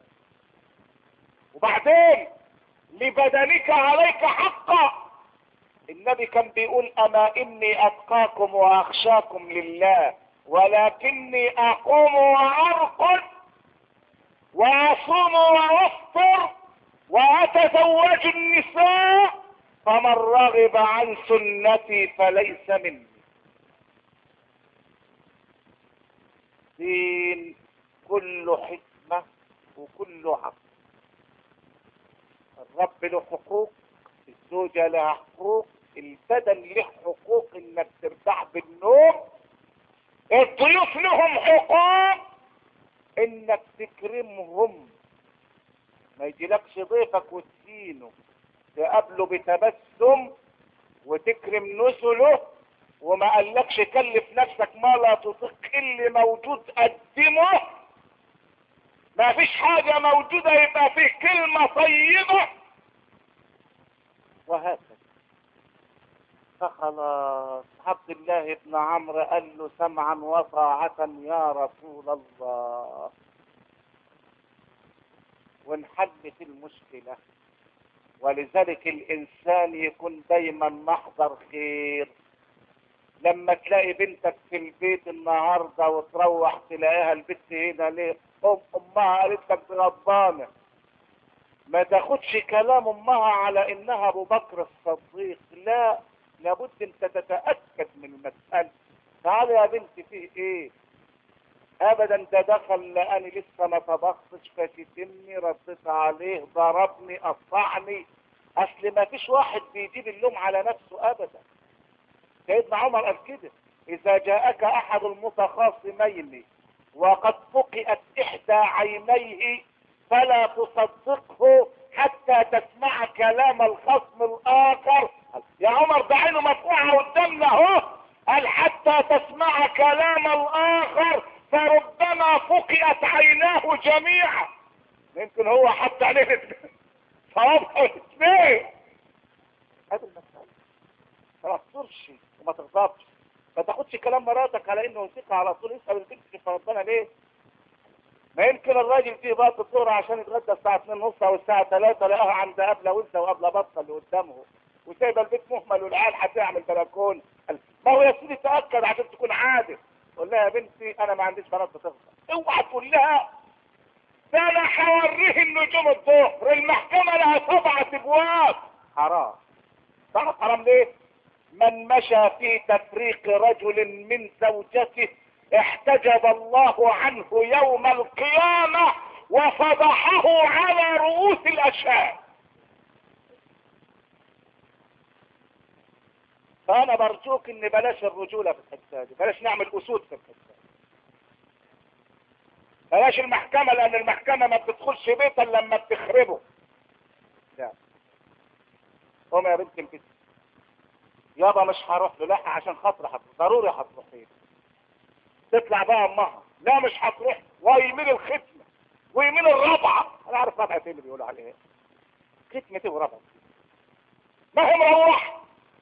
وبعدين لبدنك عليك حقا. النبي كان بيقول اما اني اتقاكم واخشاكم لله ولكني اقوم وارقد واصوم وافطر واتزوج النساء فمن رغب عن سنتي فليس مني. دين كله حكمة وكله عقل. الرب له حقوق، الزوجة لها حقوق، البدن له حقوق انك ترتاح بالنوم، الضيوف لهم حقوق انك تكرمهم. ما يجيلكش ضيفك وتسينه، تقابله بتبسم وتكرم نزله، وما قالكش كلف نفسك ما لا تطيق، اللي موجود قدمه. ما فيش حاجة موجودة يبقى فيه كلمة طيبة وهكذا. فخلاص عبد الله بن عمرو قال له سمعا وطاعة يا رسول الله، وانحلت المشكلة. ولذلك الانسان يكون دايما محضر خير. لما تلاقي بنتك في البيت النهارده وتروح تلاقيها البت هنا ليه؟ ام امها قالت لك غضبانه، ما تاخدش كلام امها على انها ابو بكر الصديق، لا، لابد انت تتاكد من المساله. تعالى يا بنتي فيه ايه؟ ابدا ده دخل لاني لسه ما طبختش فشتمني، رديت عليه، ضربني، قطعني. اصل ما فيش واحد بيجيب اللوم على نفسه ابدا. سيدنا عمر قال كده اذا جاءك احد المتخاصمين وقد فقئت احدى عينيه فلا تصدقه حتى تسمع كلام الخصم الاخر. يا عمر ده عينه مفقوعه قدامنا اهو، قال حتى تسمع كلام الاخر فربما فقئت عيناه جميعا. يمكن هو حتى عليه صوابه الاثنين. هذا المسألة. تغرش وما تغضبش، ما تاخدش كلام مراتك على انه وثيقه على طول. اسال البنت في ربنا ليه؟ ما يمكن الراجل فيه بقى الظهر عشان يتغدى الساعه اتنين ونص او الساعه تلاتة لقاها عند قبله وانت وقبله بطه اللي قدامه، وسايبه البيت مهمل والعيال هتعمل بلكون. ما هو يا سيدي تاكد عشان تكون عادل. قول لها يا بنتي انا ما عنديش بنات بتغضب. اوعى تقول لها ده انا هوريه النجوم الظهر، المحكمه لها سبعه ابواب. حرام. تعرف حرام ليه؟ من مشى في تفريق رجل من زوجته احتجب الله عنه يوم القيامة وفضحه على رؤوس الاشهاد. فانا برجوك ان بلاش الرجولة في الحته دي، بلاش نعمل اسود في الحته دي، بلاش المحكمة، لان المحكمة ما بتدخلش بيتا لما بتخربه. لا قوم يا بنت البيت يابا مش هروح له. لا عشان خاطر هتروح، ضروري هتروحي. تطلع بقى امها لا مش هتروح، ويمين الختمه ويمين الرابعه. انا عارف رابعه ايه اللي بيقولوا عليها، ختمه ايه ورابعه، ما هي مروح.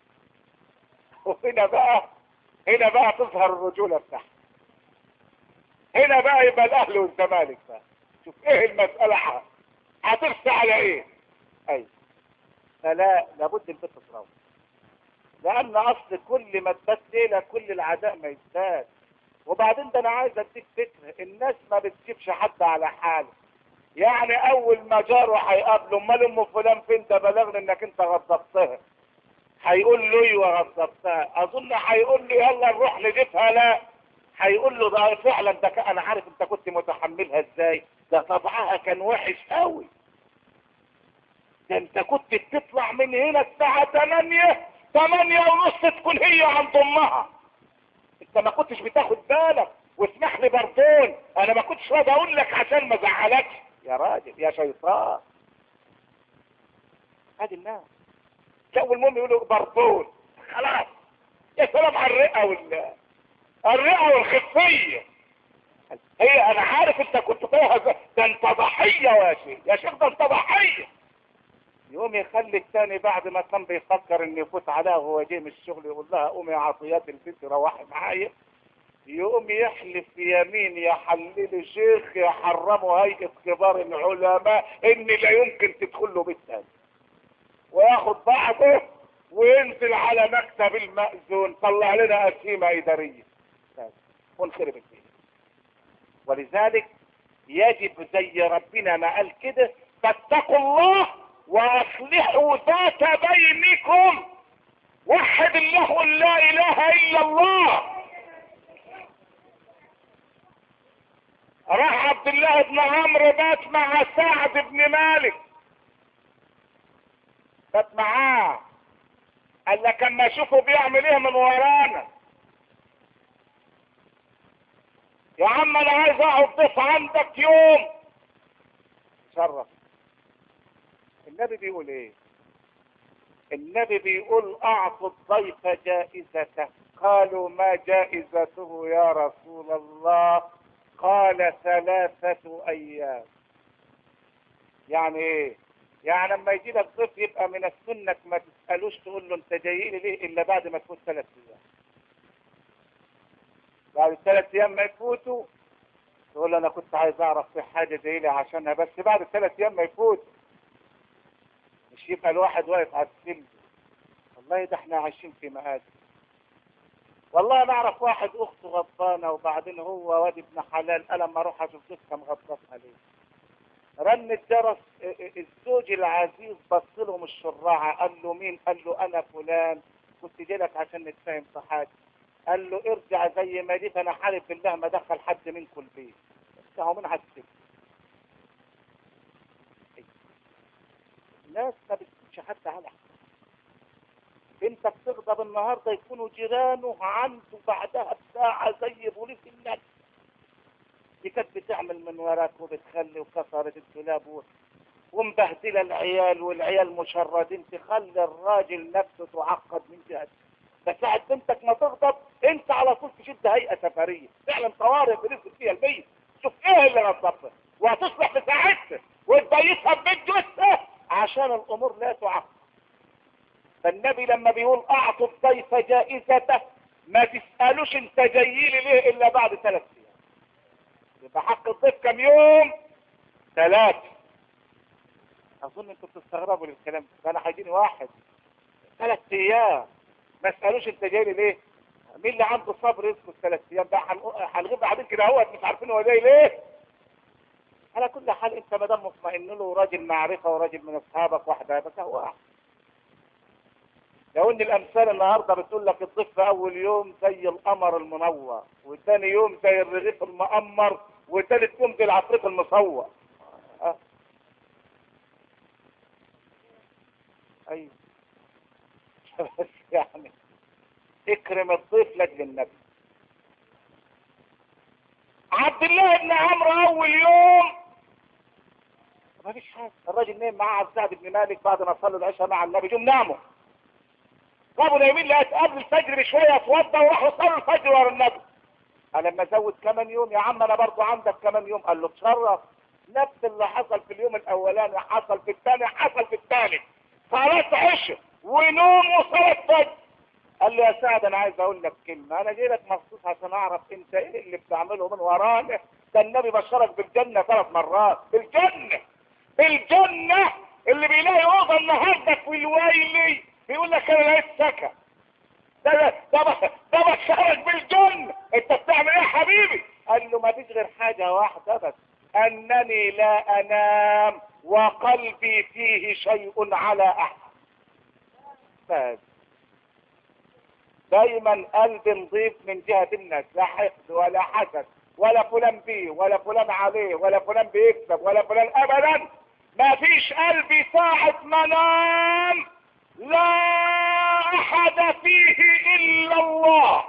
وهنا بقى هنا بقى تظهر الرجوله بتاعها. هنا بقى يبقى الاهلي والزمالك بقى. شوف ايه المساله هترسى على ايه. ايوه فلا لابد البنت تروح، لان اصل كل ما تبات ليله كل العداء ما يزداد. وبعدين ده انا عايز اديك فكره، الناس ما بتسيبش حد على حاله. يعني اول ما جاره هيقابله امال ام فلان فين ده بلغني انك انت غضبتها، هيقول له ايوه غضبتها. اظن هيقول له يلا نروح نجيبها. لا هيقول له ده فعلا ده انا عارف انت كنت متحملها ازاي، ده طبعها كان وحش قوي، ده انت كنت بتطلع من هنا الساعه تمانية تمانية ونص تكون هي عند امها، انت ما كنتش بتاخد بالك. واسمح لي برضون انا ما كنتش راضي اقول لك عشان ما ازعلكش يا راجل يا شيطان. هذه الناس جو المهم يقولوا برضون خلاص. يا سلام على الرئه وال الرئه والخفيه. هي انا عارف انت كنت فيها ده انت ضحيه يا شيخ يا شيخ ده انت ضحيه. يقوم يخلي الثاني بعد ما كان بيفكر ان يفوت عليها وهو جاي من الشغل يقول لها قومي يا عطيات البنت روحي معايا، يقوم يحلف يمين يحلل شيخ يحرمه هيئة كبار العلماء ان لا يمكن تدخل له بيت ثاني، وياخد بعضه وينزل على مكتب المأذون طلع لنا قسيمة إدارية ونخرب الدين. ولذلك يجب زي ربنا ما قال كده فاتقوا الله واصلحوا ذات بينكم. وحد الله لا اله الا الله. راح عبد الله بن عمرو بات مع سعد بن مالك، بات معاه قال لك اما اشوفه بيعمل ايه من ورانا يا عم انا عايز اقعد ضيف عندك يوم. شرف. النبي بيقول ايه؟ النبي بيقول اعطوا الضيف جائزته. قالوا ما جائزته يا رسول الله؟ قال ثلاثة ايام. يعني ايه؟ يعني لما يجي لك ضيف يبقى من السنة ما تسألوش تقول له انت جاي لي ليه الا بعد ما تفوت ثلاث ايام. بعد الثلاث ايام ما يفوتوا تقول له انا كنت عايز اعرف في حاجة جاي لي عشانها، بس بعد الثلاث ايام ما يفوت مش يبقى الواحد واقف على السلم. والله ده احنا عايشين في مآسي. والله انا اعرف واحد اخته غضبانه وبعدين هو واد ابن حلال قال اما اروح اشوف جوزها مغضب عليه. رن الجرس الزوج العزيز بص لهم الشراعه قال له مين؟ قال له انا فلان كنت جاي لك عشان نتفاهم في حاجه. قال له ارجع زي ما جيت انا حالف بالله ما دخل حد منكم البيت. افتحوا من على السجن. الناس ما بتسيبش حد على حد. انت بتغضب النهارده يكونوا جيرانه عنده بعدها بساعه زي بوليس النجم. دي كانت بتعمل من وراك وبتخلي وكسرت الدولاب ومبهدله العيال والعيال مشردين تخلي الراجل نفسه تعقد من جهه. بس ساعة بنتك ما تغضب انت على طول تشد هيئه سفريه فعلا طوارئ بنسبه فيها البيت. شوف ايه اللي غضبك وهتصلح في ساعتها وتبيتها ببيت جثه عشان الامور لا تعقد. فالنبي لما بيقول اعطوا الضيف جائزته ما تسألوش انت جاي لي ليه الا بعد ثلاث ايام. يبقى حق الضيف كم يوم؟ ثلاثة. اظن انتوا بتستغربوا للكلام ده. انا هيجيني واحد ثلاث ايام ما اسألوش انت جاي لي ليه؟ مين اللي عنده صبر يسكت ثلاث ايام؟ بقى هنغيب قاعدين كده اهوت مش عارفين هو جاي ليه. على كل حال انت ما دام مطمئن له راجل معرفه وراجل من اصحابك واحده بس هو واحد. لو ان الامثال النهارده بتقول لك الضيف في اول يوم زي القمر المنور، وثاني يوم زي الرغيف المقمر، وثالث يوم زي العفريت المصور. أه. ايوه. بس يعني اكرم الضيف لاجل النبي. عبد الله بن عمرو اول يوم ما فيش حاجه، الراجل نام معاه سعد بن مالك بعد ما صلوا العشاء مع النبي، جم ناموا. جابوا نايمين لقيت قبل الفجر بشويه اتوضى وراحوا صلوا الفجر ورا النبي. قال لما ازود كمان يوم يا عم انا برضه عندك كمان يوم. قال له اتشرف، نفس اللي حصل في اليوم الاولاني حصل في الثاني حصل في الثالث. صلاه عشاء ونوم وصلاه فجر. قال له يا سعد انا عايز اقول لك كلمه، انا جاي لك مخصوص عشان اعرف انت ايه اللي بتعمله من ورانا. ده النبي بشرك بالجنه ثلاث مرات. بالجنه بالجنه اللي بيلاقي اوضه النهارده في الويلي بيقول لك انا لقيت سكن. ده ده ده, ده بشرك بالجنه. انت بتعمل ايه يا حبيبي؟ قال له ما فيش غير حاجه واحده بس، انني لا انام وقلبي فيه شيء على احد. بس دايما قلب نضيف من جهة الناس، لا حقد ولا حسد ولا فلان بيه ولا فلان عليه ولا فلان بيكسب ولا فلان ابدا. ما فيش قلبي ساعة ما نام لا احد فيه الا الله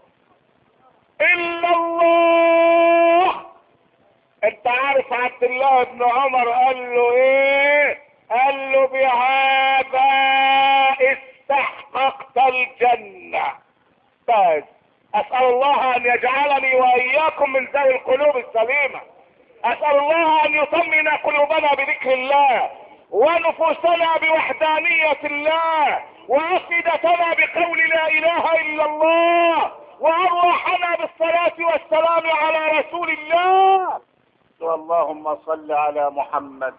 الا الله. انت عارف عبد الله بن عمر قال له ايه؟ قال له بهذا استحققت الجنة. بس اسأل الله ان يجعلني واياكم من ذوي القلوب السليمة. اسأل الله ان يطمئن قلوبنا بذكر الله، ونفوسنا بوحدانية الله، وافئدتنا بقول لا اله الا الله، وارواحنا بالصلاة والسلام على رسول الله. اللهم صل على محمد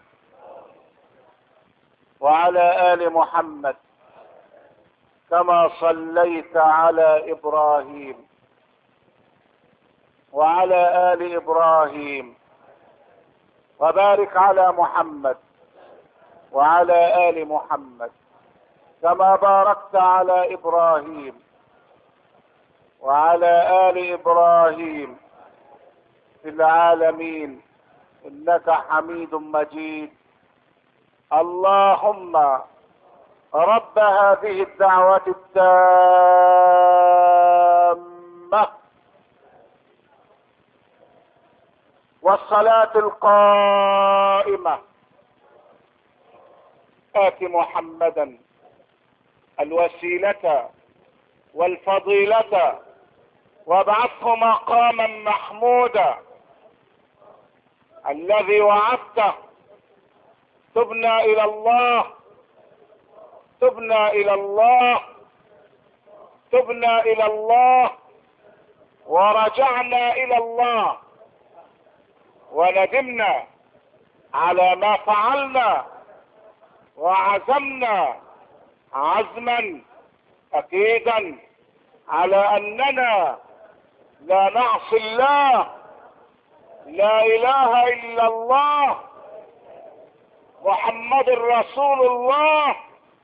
وعلى آل محمد كما صليت على إبراهيم وعلى آل إبراهيم، وبارك على محمد وعلى آل محمد كما باركت على إبراهيم وعلى آل إبراهيم في العالمين إنك حميد مجيد. اللهم رب هذه الدعوة التامة والصلاة القائمة آت محمدا الوسيلة والفضيلة وابعثه مقاما محمودا الذي وعدته. تبنا الى الله تبنا الى الله تبنا الى الله ورجعنا الى الله وندمنا على ما فعلنا، وعزمنا عزما اكيدا على اننا لا نعصي الله. لا اله الا الله محمد رسول الله.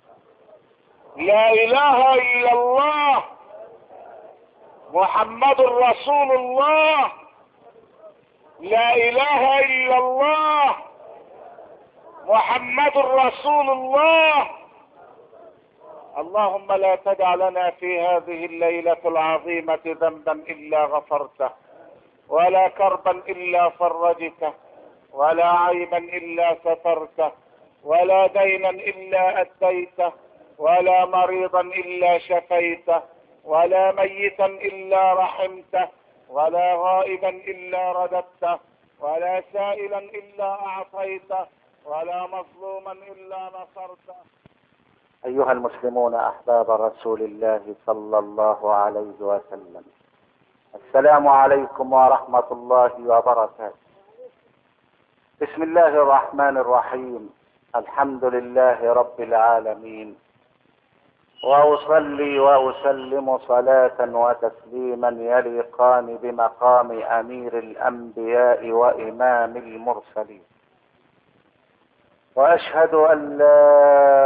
لا اله الا الله محمد رسول الله. لا اله الا الله محمد رسول الله. اللهم لا تدع لنا في هذه الليلة العظيمة ذنبا الا غفرته، ولا كربا الا فرجته، ولا عيبا الا سترته، ولا دينا الا اديته، ولا مريضا الا شفيته، ولا ميتا الا رحمته، ولا غائبا الا رددته، ولا سائلا الا اعطيته، ولا مظلوما الا نصرته. أيها المسلمون أحباب رسول الله صلى الله عليه وسلم، السلام عليكم ورحمة الله وبركاته. بسم الله الرحمن الرحيم، الحمد لله رب العالمين، وأصلي وأسلم صلاة وتسليما يليقان بمقام أمير الأنبياء وإمام المرسلين، وأشهد أن لا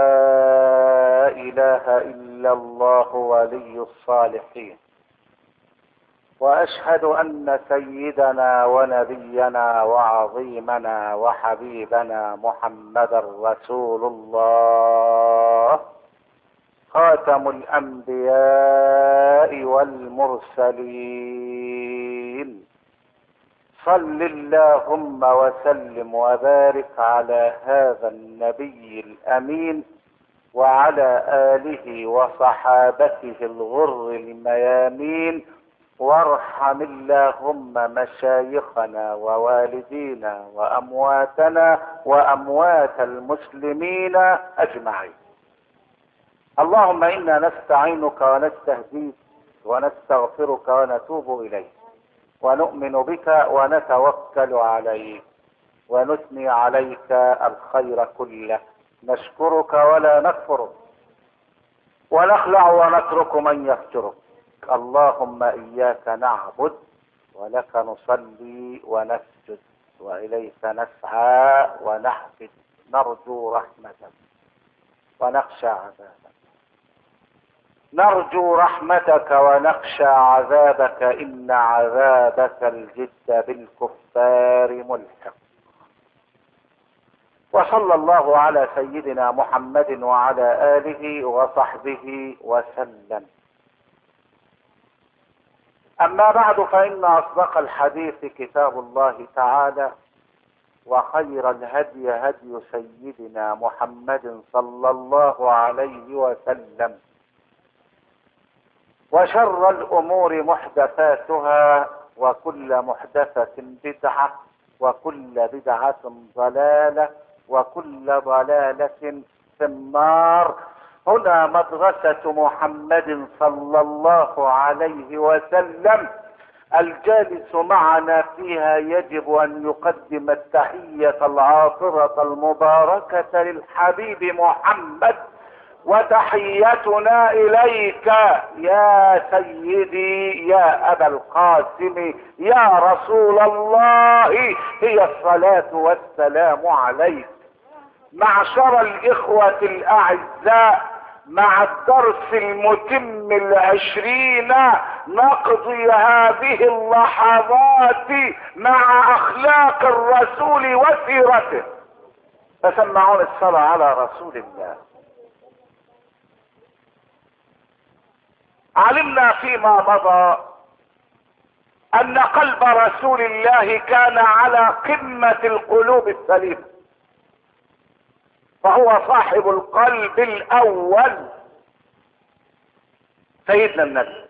إله إلا الله ولي الصالحين، وأشهد أن سيدنا ونبينا وعظيمنا وحبيبنا محمدا رسول الله، خاتم الأنبياء والمرسلين. صل اللهم وسلم وبارك على هذا النبي الأمين وعلى آله وصحابته الغر الميامين، وارحم اللهم مشايخنا ووالدينا وأمواتنا وأموات المسلمين أجمعين. اللهم إنا نستعينك ونستهديك ونستغفرك ونتوب إليك، ونؤمن بك ونتوكل عليك، ونثني عليك الخير كله، نشكرك ولا نكفرك، ونخلع ونترك من يفجرك. اللهم إياك نعبد ولك نصلي ونسجد وإليك نسعى ونحفد، نرجو رحمتك ونخشى عذابك، نرجو رحمتك ونخشى عذابك، إن عذابك الجد بالكفار ملحق. وصلى الله على سيدنا محمد وعلى آله وصحبه وسلم. أما بعد، فإن أصدق الحديث كتاب الله تعالى، وخير الهدي هدي سيدنا محمد صلى الله عليه وسلم، وشر الأمور محدثاتها، وكل محدثة بدعة، وكل بدعة ضلالة، وكل ضلالة في النار. هنا مدرسة محمد صلى الله عليه وسلم، الجالس معنا فيها يجب أن يقدم التحية العاطرة المباركة للحبيب محمد، وتحيتنا إليك يا سيدي يا أبا القاسم يا رسول الله هي الصلاة والسلام عليك. معشر الإخوة الأعزاء، مع الدرس المتم العشرين نقضي هذه اللحظات مع أخلاق الرسول وسيرته، فسمعون الصلاة على رسول الله. علمنا فيما مضى أن قلب رسول الله كان على قمة القلوب السليمة، فهو صاحب القلب الأول سيدنا النبي.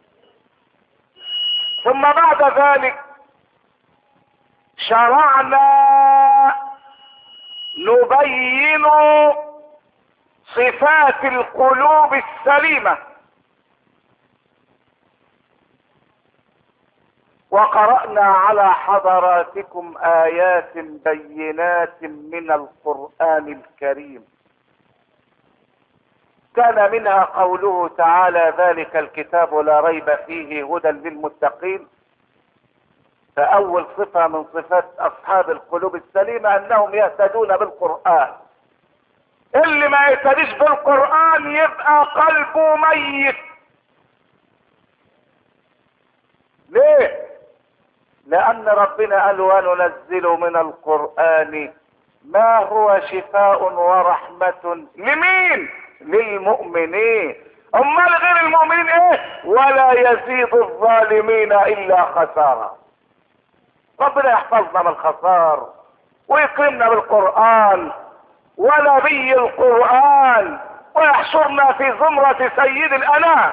ثم بعد ذلك شرعنا نبين صفات القلوب السليمة، وقرأنا على حضراتكم آيات بينات من القرآن الكريم، كان منها قوله تعالى: ذلك الكتاب لا ريب فيه هدى للمتقين. فأول صفة من صفات أصحاب القلوب السليمة أنهم يهتدون بالقرآن. اللي ما يهتديش بالقرآن يبقى قلبه ميت. ليه؟ لأن ربنا قال: وننزل من القرآن ما هو شفاء ورحمة لمين؟ للمؤمنين. أمال غير المؤمنين ايه؟ ولا يزيد الظالمين إلا خسارة. ربنا يحفظنا من الخسار ويكرمنا بالقرآن ونبي القرآن، ويحشرنا في زمرة سيد الأنام.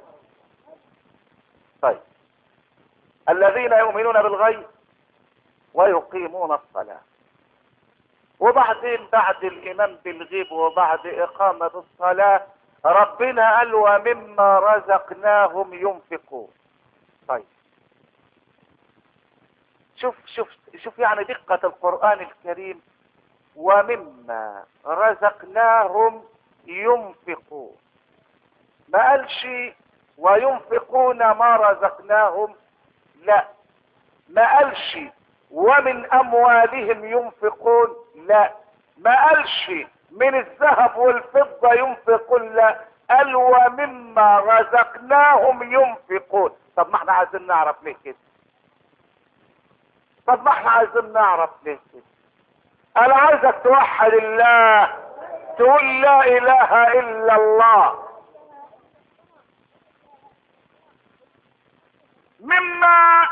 طيب، الذين يؤمنون بالغيب ويقيمون الصلاة، وبعدين بعد الإيمان بالغيب وبعد إقامة الصلاة ربنا قال ومما رزقناهم ينفقون. طيب شوف شوف شوف يعني دقة القرآن الكريم. ومما رزقناهم ينفقون، ما قالش وينفقون ما رزقناهم، لا. ما قالش ومن اموالهم ينفقون، لا. ما قالش من الذهب والفضة ينفقون، لا. قال ومما رزقناهم ينفقون. طب ما احنا عايزين نعرف ليه كده؟ طب ما احنا عايزين نعرف ليه كده؟ انا عايزك توحد الله، تقول لا اله الا الله. مما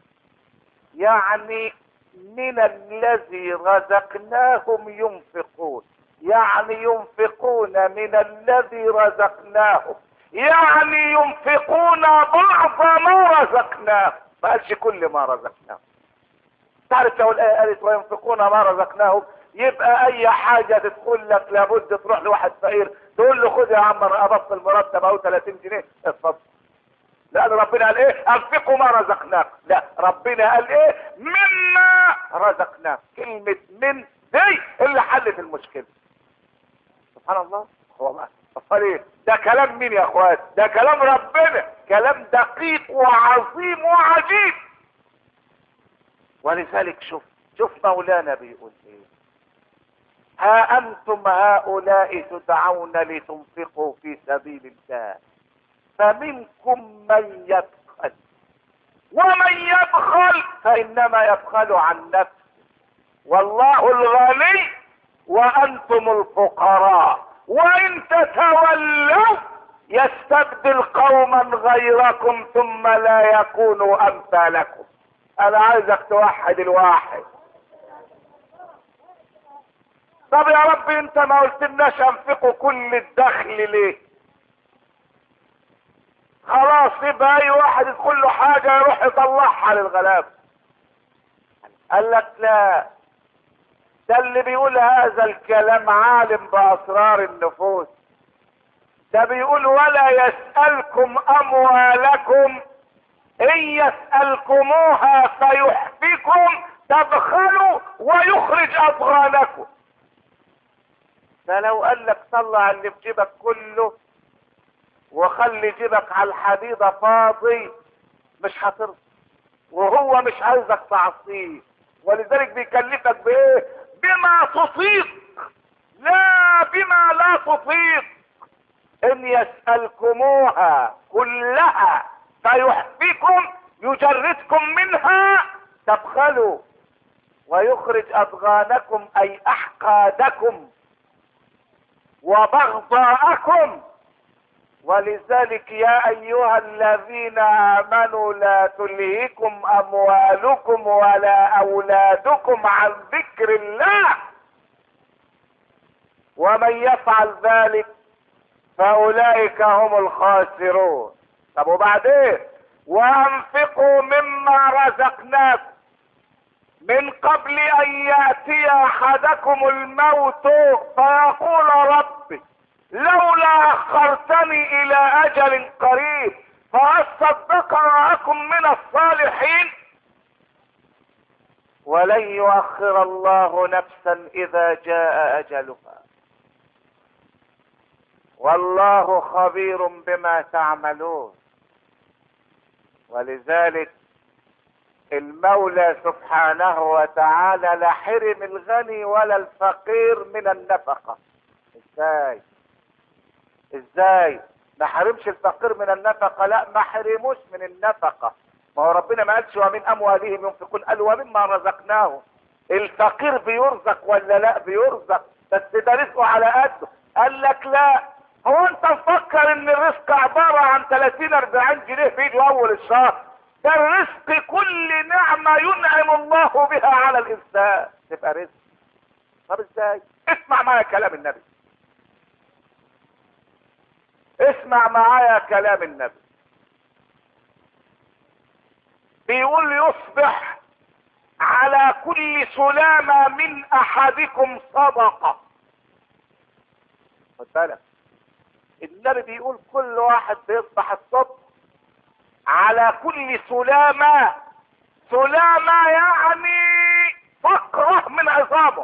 يعني من الذي رزقناهم ينفقون، يعني ينفقون من الذي رزقناهم، يعني ينفقون بعض ما رزقناهم، ما قالش كل ما رزقناهم. تعرف لو الآية قالت وينفقون ما رزقناهم يبقى أي حاجة تقول لك لابد تروح لواحد فقير تقول له خد يا عم أبص المرتب أو ثلاثين جنيه اتفضل. لأن ربنا قال إيه؟ أنفقوا ما رزقناكم. لا، ربنا قال إيه؟ مما رزقناكم. كلمة من دي اللي حلت المشكلة. سبحان الله. هو ما أصل إيه؟ ده كلام مين يا أخوات؟ ده كلام ربنا، كلام دقيق وعظيم وعجيب. ولذلك شوف شوف مولانا بيقول ايه: ها انتم هؤلاء تدعون لتنفقوا في سبيل الله فمنكم من يبخل، ومن يبخل فانما يبخل عن نفسه والله الغني وانتم الفقراء وان تتولوا يستبدل قوما غيركم ثم لا يكونوا امثالكم. انا عايزك توحد الواحد. طب يا رب انت ما قلتلناش انفقوا كل الدخل ليه؟ خلاص يبقى اي واحد يدخل له حاجه يروح يطلعها للغلاب. قال لك لا، ده اللي بيقول هذا الكلام عالم باسرار النفوس. ده بيقول ولا يسألكم اموالكم ان يسألكموها فيحفكم تبخلوا ويخرج اضغانكم. فلو قال لك طلع اللي في جيبك كله وخلي جيبك على الحديدة فاضي مش هترضى، وهو مش عايزك تعصيه، ولذلك بيكلفك بايه؟ بما تطيق لا بما لا تطيق. ان يسألكموها كلها فيحفكم يجردكم منها تبخلوا ويخرج اضغانكم اي احقادكم وبغضاءكم. ولذلك يا ايها الذين امنوا لا تلهكم اموالكم ولا اولادكم عن ذكر الله ومن يفعل ذلك فاولئك هم الخاسرون. طب وبعدين وانفقوا مما رزقناكم من قبل ان ياتي احدكم الموت فيقول ربي لولا اخرتني الى اجل قريب فاصدق واكن من الصالحين. ولن يؤخر الله نفسا اذا جاء اجلها والله خبير بما تعملون. ولذلك المولى سبحانه وتعالى لا حرم الغني ولا الفقير من النفقة. ازاي ازاي ما حرمش الفقير من النفقة؟ لا، ما حرموش من النفقة. ما هو ربنا ما قالش ومن اموالهم ينفقون، قال ومما رزقناهم. الفقير بيرزق ولا لا؟ بيرزق، بس ده رزقه على قده. قال لك لا، هو انت مفكر ان الرزق عبارة عن ثلاثين اربعين جنيه في ايده اول الشهر؟ ده الرزق كل نعمة ينعم الله بها على الانسان تبقى رزق. طب ازاي؟ اسمع معايا كلام النبي، اسمع معايا كلام النبي. بيقول يصبح على كل سلامة من احدكم صدقة. خد بالك، النبي بيقول كل واحد بيصبح الصبح على كل سلامة، سلامة يعني فقرة من عظامه،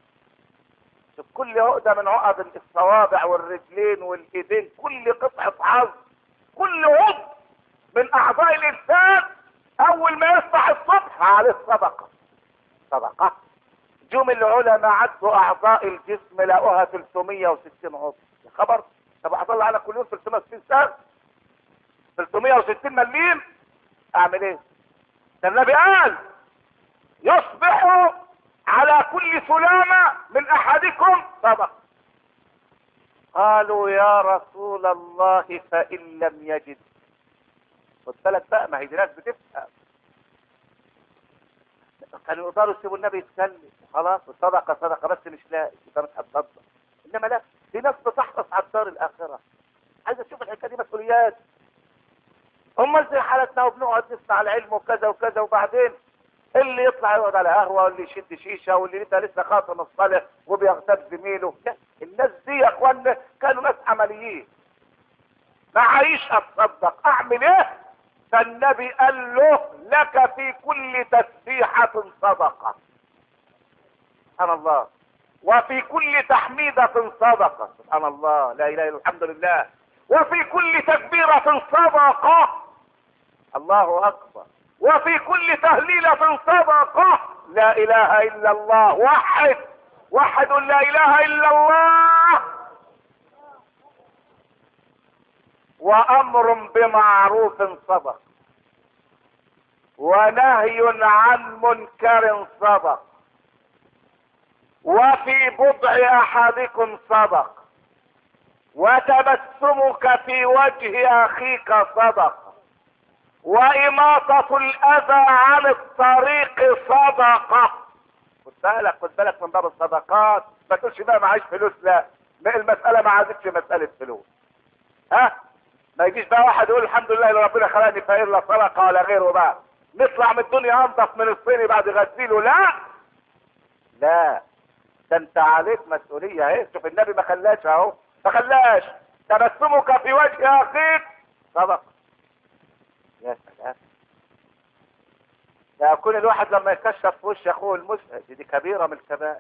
كل عقدة من عقد الصوابع والرجلين والايدين، كل قطعة عظم، كل عضو من اعضاء الانسان اول ما يصبح الصبح عليه صدقة. صدقة. جم العلماء عدوا اعضاء الجسم لقوها ثلاثمية وستين عضو. يا خبر، طب هطلع على كل يوم ثلاثمية وستين سنة، ثلاثمية وستين مليم، اعمل ايه؟ ده النبي قال يصبح على كل سلامة من احدكم صدقة. قالوا يا رسول الله فإن لم يجد. خد بالك بقى، ما هي دي ناس بتفهم. كانوا يقدروا يسيبوا النبي يتكلم خلاص، الصدقة صدقة بس مش لاقي يبقى مش هتصدق. انما لا، في ناس بتحرص على الدار الاخرة، عايزة تشوف الحكاية دي مسؤوليات. امال زي حالتنا وبنقعد نسمع العلم وكذا وكذا، وبعدين اللي يطلع يقعد على قهوه واللي يشد شيشه واللي لسه لسه خاطر الصالح وبيغتاب زميله. لا، الناس دي يا اخوانا كانوا ناس عمليين. معيش اتصدق اعمل ايه؟ فالنبي قال له لك في كل تسبيحة صدقة. سبحان الله. وفي كل تحميدة صدقة. سبحان الله، لا اله الا الحمد لله. وفي كل تكبيرة صدقة. الله اكبر. وفي كل تهليلة صدقة. لا اله الا الله. وحد وحد لا اله الا الله. وامر بمعروف صدق، ونهي عن منكر صدق، وفي بضع احدكم صدق، وتبسمك في وجه اخيك صدق، واماطة الاذى عن الطريق صدقة. خد بالك خد بالك من باب الصدقات. ما تقولش بقى معيش فلوس، لا، المسألة ما عادتش مسألة فلوس. ها، ما يجيش بقى واحد يقول الحمد لله اللي ربنا خلقني فقير لا صدقة ولا غيره، بقى نطلع من الدنيا انضف من الصيني بعد غسيله. لا لا، ده انت عليك مسؤولية اهي. شوف النبي ما خلاش اهو، ما خلاش تبسمك في وجه اخيك صدق. يا سلام، ده يكون الواحد لما يكشف في وش اخوه المسلم، دي كبيرة من الكبائر،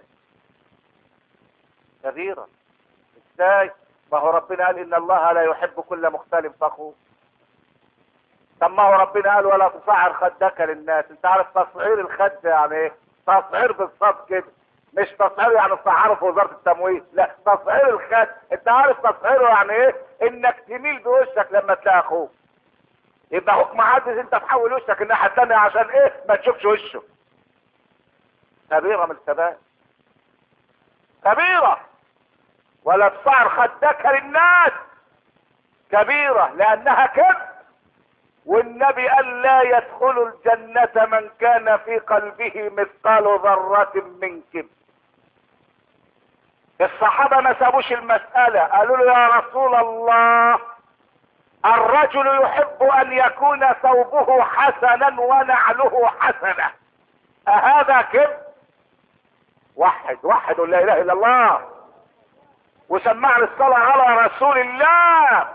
كبيرة. ازاي؟ ما هو ربنا قال ان الله لا يحب كل مختال فخور. طب ما هو ربنا قال ولا تصعر خدك للناس. انت عارف تصعير الخد يعني ايه؟ تصعير بالصد كده، مش تصعير يعني تصعره في وزارة التموين، لا، تصعير الخد. انت عارف تصعيره يعني ايه؟ انك تميل بوشك لما تلاقي اخوك، يبقى حكم عاجز انت تحول وشك الناحية التانية عشان ايه؟ ما تشوفش وشه. كبيرة من الكبائر، كبيرة. ولا تصعر خدك للناس، كبيرة لانها كذب. والنبي قال لا يدخل الجنة من كان في قلبه مثقال ذرة من كبر. الصحابة ما سابوش المسألة، قالوا له يا رسول الله الرجل يحب ان يكون ثوبه حسنا ونعله حسنة، اهذا كبر؟ وحد وحد لا اله الا الله، وسمعنا الصلاة على رسول الله.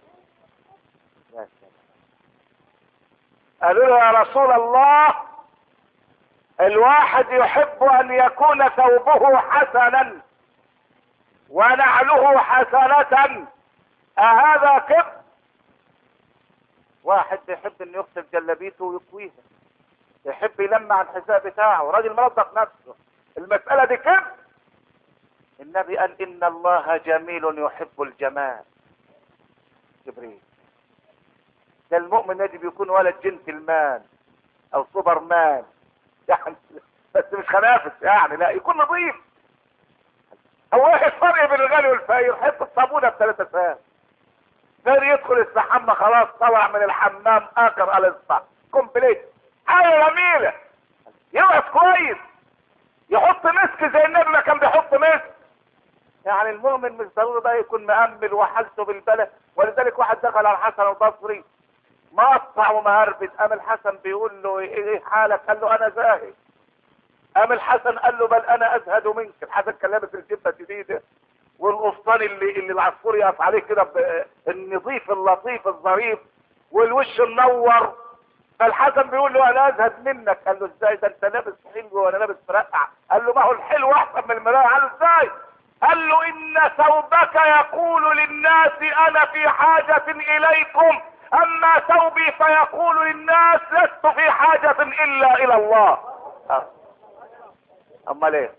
قالوا له يا رسول الله الواحد يحب ان يكون ثوبه حسنا ونعله حسنة، اهذا كبر؟ واحد يحب ان يغسل جلابيته ويكويها، يحب يلمع الحذاء بتاعه، راجل منظف نفسه، المسألة دي كبر؟ النبي قال ان الله جميل يحب الجمال. جبريل ده المؤمن يجب يكون ولد جنتلمان او سوبر مان يعني، بس مش خنافس يعني، لا، يكون نظيف. هو ايه الفرق بين الغني والفقير؟ حط الصابونه بثلاثة ساعات، غير يدخل السحمة خلاص طلع من الحمام اخر الاسطى كومبليت، حاجه جميله، يقعد كويس، يحط مسك زي النبي ما كان بيحط مسك. يعني المؤمن مش ضروري بقى يكون مأمل وحالته بالبلد. ولذلك واحد دخل على الحسن البصري مقطع ومهربد، قام الحسن بيقول له ايه حالك؟ قال له انا زاهد. قام الحسن قال له بل انا ازهد منك. الحسن كان لابس الجبه الجديده والقفطان اللي اللي العصفور يقف عليه كده النظيف اللطيف الظريف والوش منور. فالحسن بيقول له انا ازهد منك. قال له ازاي؟ ده انت لابس حلو وانا لابس مرقع. قال له ما هو الحلو احسن من المرايه. قال له ازاي؟ قال له ان ثوبك يقول للناس انا في حاجة اليكم، اما ثوبي فيقول للناس لست في حاجة الا الى الله. امال ايه؟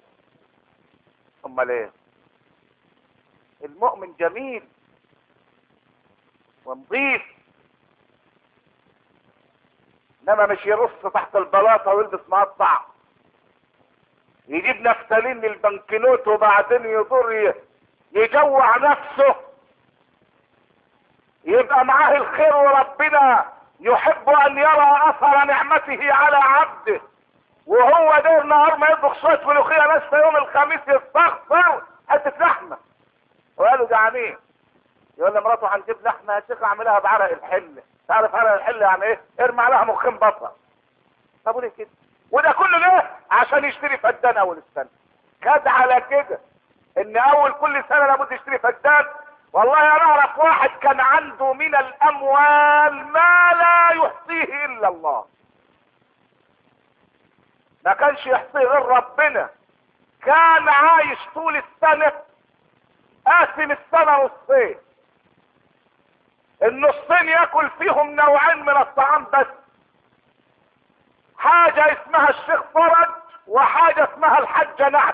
امال ايه؟ المؤمن جميل ونظيف، انما مش يرص تحت البلاطه ويلبس مقطع، يجيب نفتالين للبنكنوت وبعدين يضر يجوع نفسه، يبقى معاه الخير وربنا يحب ان يرى اثر نعمته على عبده، وهو ده النهار ما يطبخ شويه ملوخيه لسه يوم الخميس يستغفر حته لحمه وقالوا جعانين. يقول لمراته هنجيب لحمه يا شيخ اعملها بعرق الحله. تعرف عرق الحله يعني ايه؟ ارمي عليها مخين بصل. طب وليه كده؟ وده كله ليه؟ عشان يشتري فدان اول السنه. خد على كده ان اول كل سنه لابد يشتري فدان. والله انا اعرف واحد كان عنده من الاموال ما لا يحصيه الا الله، ما كانش يحصيه غير ربنا. كان عايش طول السنه قاسم السنه نصين، النصين ياكل فيهم نوعين من الطعام بس، حاجة اسمها الشيخ فرج وحاجة اسمها الحجة نعت.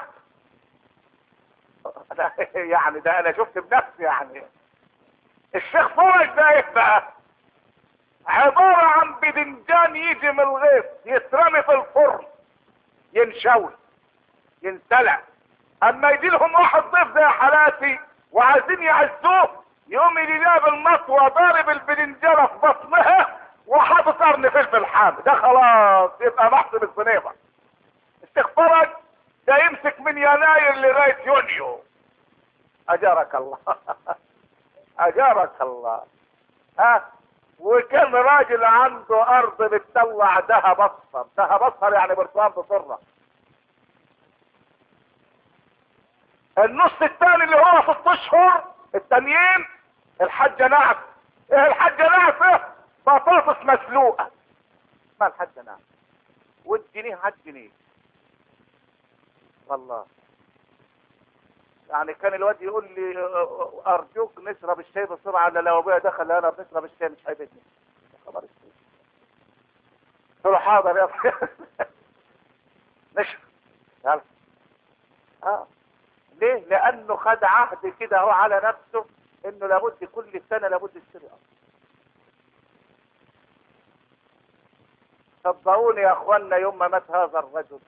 يعني ده انا شفت بنفسي. يعني الشيخ فرج ده ايه بقى؟ عبارة عن بدنجان يجي من الغيط يترمي في الفرن ينشوي ينسلع، اما يجي لهم واحد ضيف زي حالاتي وعايزين يعزوه يقوم يجي جاب المطوه ضارب البدنجانه في بطنها وحاطط قرن فلفل حامي. ده خلاص يبقى محسب الصنيفه. الشيخ فرج ده يمسك من يناير لغايه يونيو. اجارك الله. اجارك الله. ها، وكان راجل عنده ارض بتطلع دهب اصفر. دهب اصفر يعني برتقال بصره. النص الثاني اللي هو ست اشهر التانيين الحاجة نعم. ايه الحاجة نعم؟ ايه؟ بطاطس مسلوقة اسمها الحاجة نعم، والجنيه على الجنيه. والله يعني كان الواد يقول لي ارجوك نشرب الشاي بسرعة، انا لو ابويا دخل انا بنشرب الشاي مش هيبتني. خبر الشاي. قلت له حاضر يا اخي. نشرب. يلا. اه ليه؟ لانه خد عهد كده هو على نفسه انه لابد كل سنة لابد يشتري ارض. صدقوني يا اخوانا يوم ما مات هذا الرجل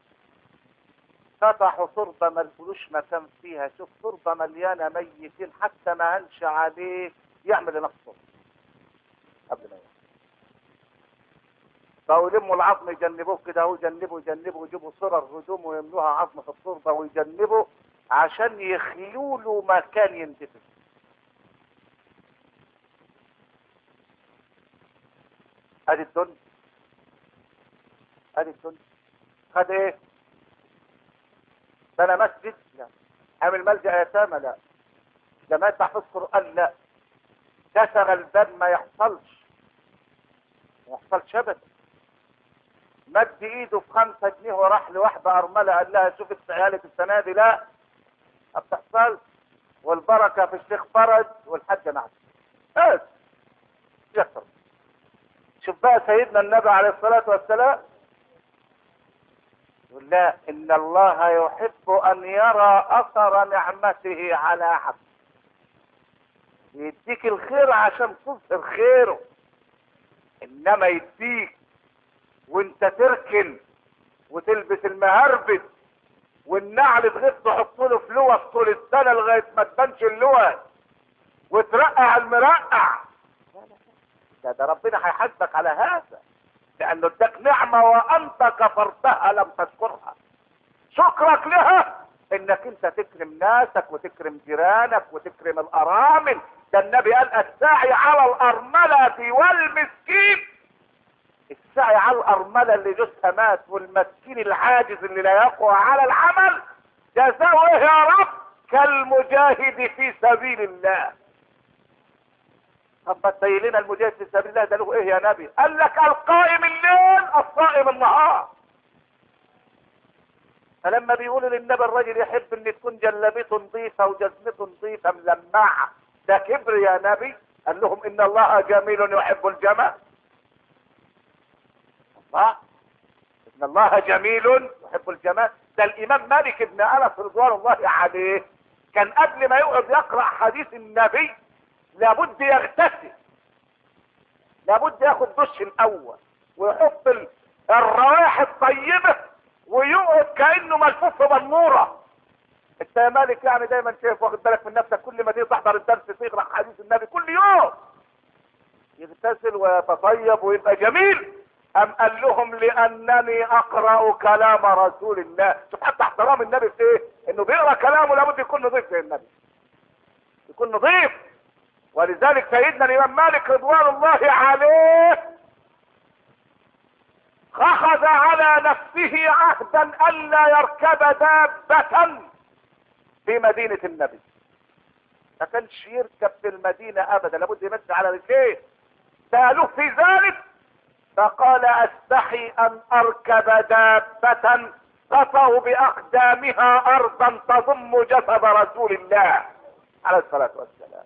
فتحوا تربة ما لقولوش مكان فيها. شوف تربة مليانة ميتين حتى ما هنش عليه يعمل لنفسه قبل ما يموت. بقوا يلموا العظم يجنبوه كده اهو، يجنبوا يجنبوا يجيبوا صرر هدوم ويملوها عظم في التربة ويجنبوا عشان يخلوا له مكان يندفن. ادي الدنيا، ادي الدنيا. خد ايه؟ بنى مسجد؟ لا. عامل ملجأ يتامى؟ لا. جماعة تحفيظ قرآن؟ لا. كسر الباب؟ ما يحصلش، ما يحصلش ابدا. مد ايده في خمسة جنيه وراح لواحدة ارملة قال لها شوف عيالك السنة دي؟ لا، ما بتحصلش. والبركة في الشيخ فرج والحاجة نعم. بس يحصل. شوف بقى سيدنا النبي عليه الصلاة والسلام يقول لا ان الله يحب ان يرى اثر نعمته على عبده. يديك الخير عشان تظهر خيره، انما يديك وانت تركن وتلبس المهربد والنعل تغيب تحط له فلوس طول السنه لغايه ما تبانش اللوز وترقع المرقع. ده, ده ربنا هيحاسبك على هذا، لانه اداك نعمه وانت كفرتها لم تشكرها. شكرك لها انك انت تكرم ناسك وتكرم جيرانك وتكرم الارامل. ده النبي قال الساعي على الارمله والمسكين. الساعي على الارمله اللي جوزها مات والمسكين العاجز اللي لا يقوى على العمل جزاؤه ايه يا رب؟ كالمجاهد في سبيل الله. طب ما تبين لنا المجاهد في سبيل الله ده له ايه يا نبي؟ قال لك القائم الليل الصائم النهار. فلما بيقولوا للنبي الراجل يحب ان تكون جلبته نظيفه وجزمته نظيفه ملمعه، ده كبر يا نبي؟ قال لهم ان الله جميل يحب الجمال. الله، ان الله جميل يحب الجمال. ده الامام مالك بن انس رضوان الله عليه كان قبل ما يقعد يقرا حديث النبي لابد يغتسل، لابد ياخد دش الاول ويحط الروائح الطيبه ويقعد كانه ملفوف بنوره. انت يا مالك يعني دايما شايف واخد بالك من نفسك، كل ما تيجي تحضر الدرس تقرا حديث النبي كل يوم يغتسل ويتطيب ويبقى جميل. ام قال لهم لانني اقرا كلام رسول الله. شوف حتى احترام النبي في ايه؟ انه بيقرا كلامه لابد يكون نظيف زي النبي، يكون نظيف. ولذلك سيدنا الامام مالك رضوان الله عليه اخذ على نفسه عهدا الا يركب دابة في مدينة النبي. ما كانش يركب في المدينة ابدا، لابد يمشي على رجليه. سألوه في ذلك فقال استحي ان اركب دابة تطأ باقدامها ارضا تضم جسد رسول الله عليه الصلاة والسلام.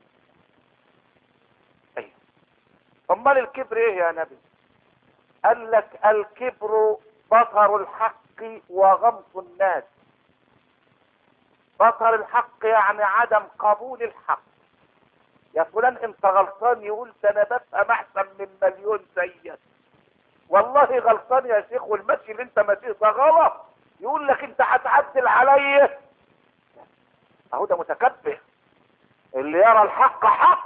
ايه امال الكبر ايه يا نبي؟ قال لك الكبر بطر الحق وغمط الناس. بطر الحق يعني عدم قبول الحق. يا فلان انت غلطان، يقول ده انا بفهم احسن من مليون زيك. والله غلطان يا شيخ، والمشي اللي انت ماشيه ده غلط. يقول لك انت هتعدل عليا. اهو ده متكبر. اللي يرى الحق حق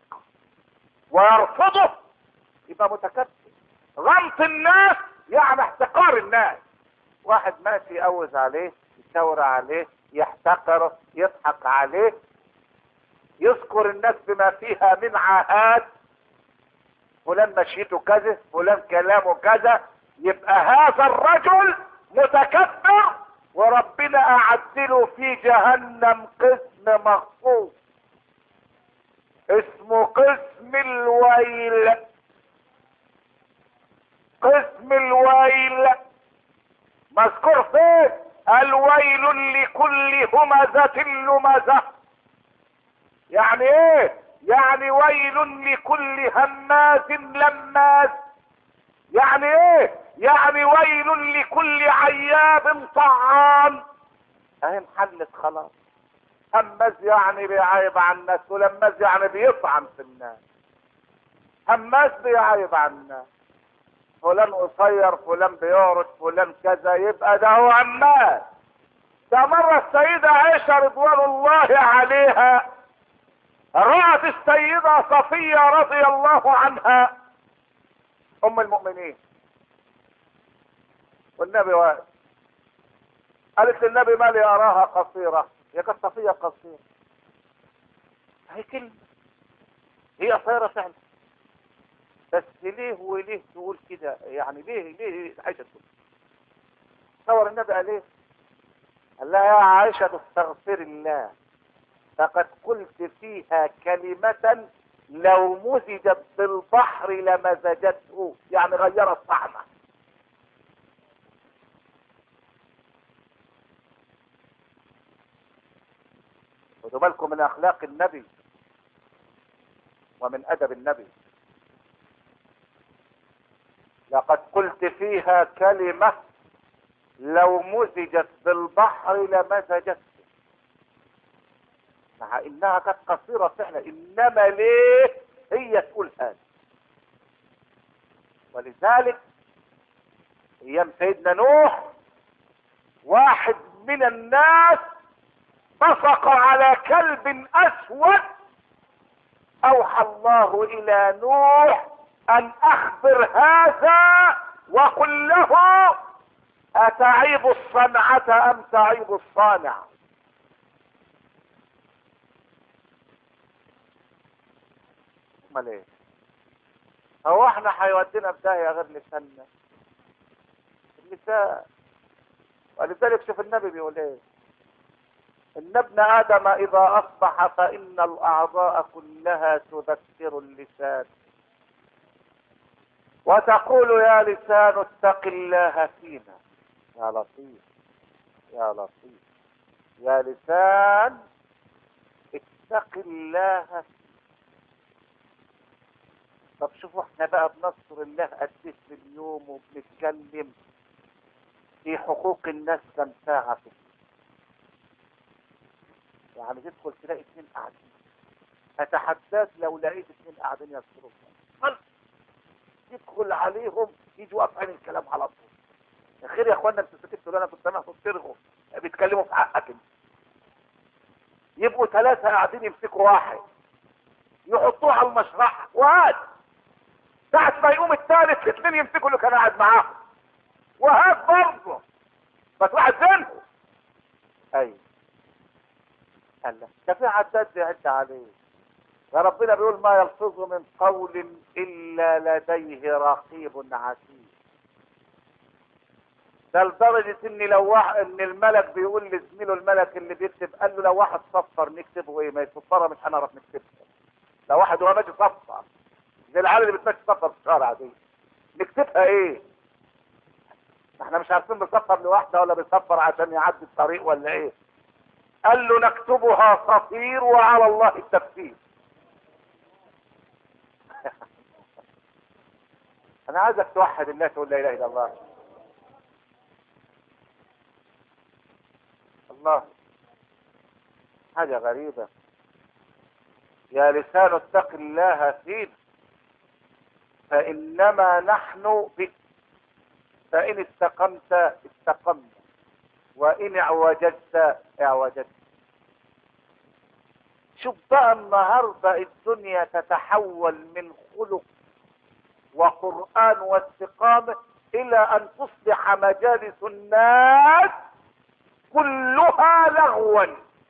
ويرفضه يبقى متكبر. غمط الناس يعني احتقار الناس. واحد ماشي يقوز عليه، يشاور عليه، يحتقره، يضحك عليه، يذكر الناس بما فيها من عاهات. فلان مشيته كذا، فلان كلامه كذا. يبقى هذا الرجل متكبر، وربنا اعد له في جهنم قسم مخصوص اسمه قسم الويل. قسم الويل مذكور فين؟ الويل لكل همزة لمزة. يعني ايه؟ يعني ويل لكل هماز لماز. يعني ايه؟ يعني ويل لكل عياب طعان. اهي انحلت خلاص. هماز يعني بيعايب عن الناس، ولماز يعني بيطعن في الناس. هماز بيعايب عن الناس، فلان قصير، فلان بيعرض، فلان كذا، يبقى ده هو هماز. ده مرة السيدة عائشة رضوان الله عليها رأت السيدة صفية رضي الله عنها ام المؤمنين والنبي واقف. قالت للنبي ما لي اراها قصيرة. هي كانت صفية قصيرة، هي كلمة، هي قصيرة فعلا، بس ليه وليه تقول كده؟ يعني ليه ليه عائشة تقول؟ تصور النبي قال ايه؟ قال لها يا عائشة استغفر الله، فقد قلت فيها كلمة لو مزجت بالبحر لمزجته، يعني غيرت طعمه. خدوا بالكم من اخلاق النبي ومن ادب النبي. لقد قلت فيها كلمة لو مزجت بالبحر لمزجته، مع انها كانت قصيرة فعلا، انما ليه هي تقول هذا؟ ولذلك ايام سيدنا نوح واحد من الناس بصق على كلب اسود، اوحى الله الى نوح ان اخبر هذا وقل له اتعيب الصنعة ام تعيب الصانع. امال ايه؟ هو احنا هيودينا في داهية غير لساننا؟ اللسان. ولذلك شوف النبي بيقول ايه؟ ان ابن ادم اذا اصبح فان الاعضاء كلها تذكر اللسان وتقول يا لسان اتق الله فينا. يا لطيف يا لطيف يا لسان اتق الله فينا. طب شوفوا احنا بقى بنذكر الله قد ايه في اليوم وبنتكلم في حقوق الناس كم ساعة فيه. يعني تدخل تلاقي اثنين قاعدين، اتحداك لو لقيت اثنين قاعدين يذكروا الله تدخل عليهم يجوا قاطعين الكلام على طول. يا خير يا اخوانا انتوا سكتوا لنا كنت سامعكم بترغوا بيتكلموا في حقك انت. يبقوا ثلاثة قاعدين يمسكوا واحد يحطوه على المشرحة وهات ساعة ما يقوم الثالث الاثنين يمسكوا اللي كان قاعد معاهم وهات برضه بس واحد منهم. ايوه قال لك ده في عداد بيعد عليه. يا ربنا بيقول ما يلفظ من قول الا لديه رقيب عتيد. ده لدرجة ان لو واحد ان الملك بيقول لزميله الملك اللي بيكتب قال له لو واحد صفر نكتبه ايه؟ ما يصفرها مش هنعرف نكتبها. لو واحد هو ماشي صفر زي العيال اللي بتمشي صفر في الشارع دي نكتبها ايه؟ احنا مش عارفين بيصفر لوحده ولا بيصفر عشان يعدي الطريق ولا ايه؟ قال له نكتبها صفير وعلى الله التفسير. انا عايزك توحد الله تقول لا اله الا الله. الله حاجة غريبة. يا لسان اتق الله فينا فإنما نحن بك فإن استقمت استقمت وإن اعوججت اعوججت. شوف بقى النهاردة الدنيا تتحول من خلق وقرآن واستقامة إلى أن تصبح مجالس الناس كلها لغوا.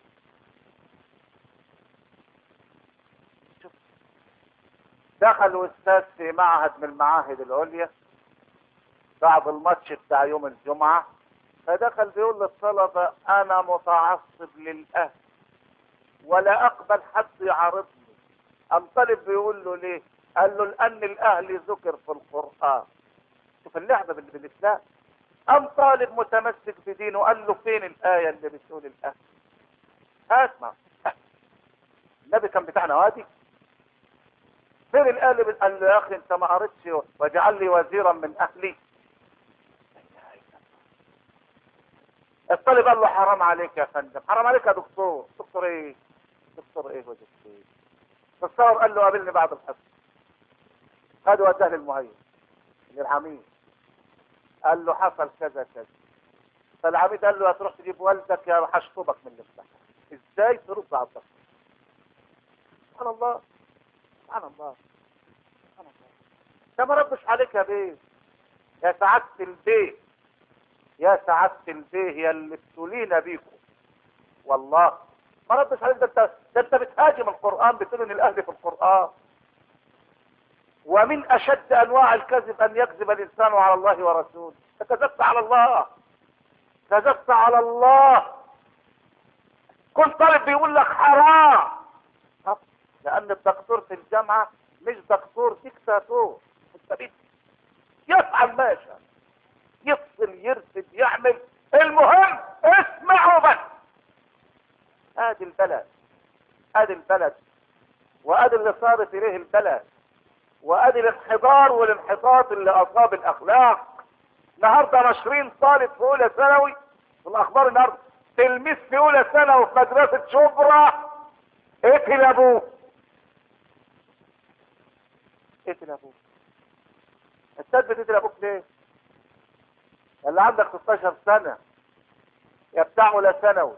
دخل استاذ في معهد من المعاهد العليا بعد الماتش بتاع يوم الجمعة، فدخل بيقول للطلبة انا متعصب للاهل ولا اقبل حد يعارضني. قام طالب بيقول له ليه؟ قال له لان الاهل ذكر في القرآن. شوف اللعبة بالاسلام. قام طالب متمسك بدينه قال له فين الآية اللي بتقول الاهل؟ اسمع النبي كان بتاعنا وادي فين الآية اللي بت... قال له يا اخي انت ما قريتش واجعل لي وزيرا من اهلي. الطالب قال له حرام عليك يا فندم، حرام عليك يا دكتور. دكتور ايه؟ دكتور ايه ودكتور ايه؟ فالصور قال له قابلني بعد الحصه. خد وداه للمهيئ للعميد قال له حصل كذا كذا. فالعميد قال له هتروح تجيب والدك يا هشطبك من الامتحان. ازاي ترد على الدكتور؟ سبحان الله سبحان الله سبحان الله. ده ما ردش عليك يا بيه يا سعادة البيه يا سعادة البيه يا اللي ابتلينا بيكم والله ما ردش عليك. ده انت ده انت بتهاجم القرآن بتقول ان الاهل في القرآن. ومن اشد انواع الكذب ان يكذب الانسان على الله ورسوله. انت كذبت على الله كذبت على الله. كل طالب بيقول لك حرام طب لان الدكتور في الجامعة مش دكتور ديكتاتور. انت بيت يفعل ما يشاء يفصل يرفد يعمل المهم اسمعوا بس. ادي البلد ادي البلد وادي اللي صارت اليه البلد وادي الانحدار والانحطاط اللي اصاب الاخلاق. النهارده ناشرين طالب في اولى ثانوي في الاخبار النهارده تلميذ في اولى ثانوي في مدرسه شبرا اقتل ابوه اقتل ابوه. استاذ بتقتل ابوك ليه؟ اللي عندك ستاشر سنه يا بتاع اولى ثانوي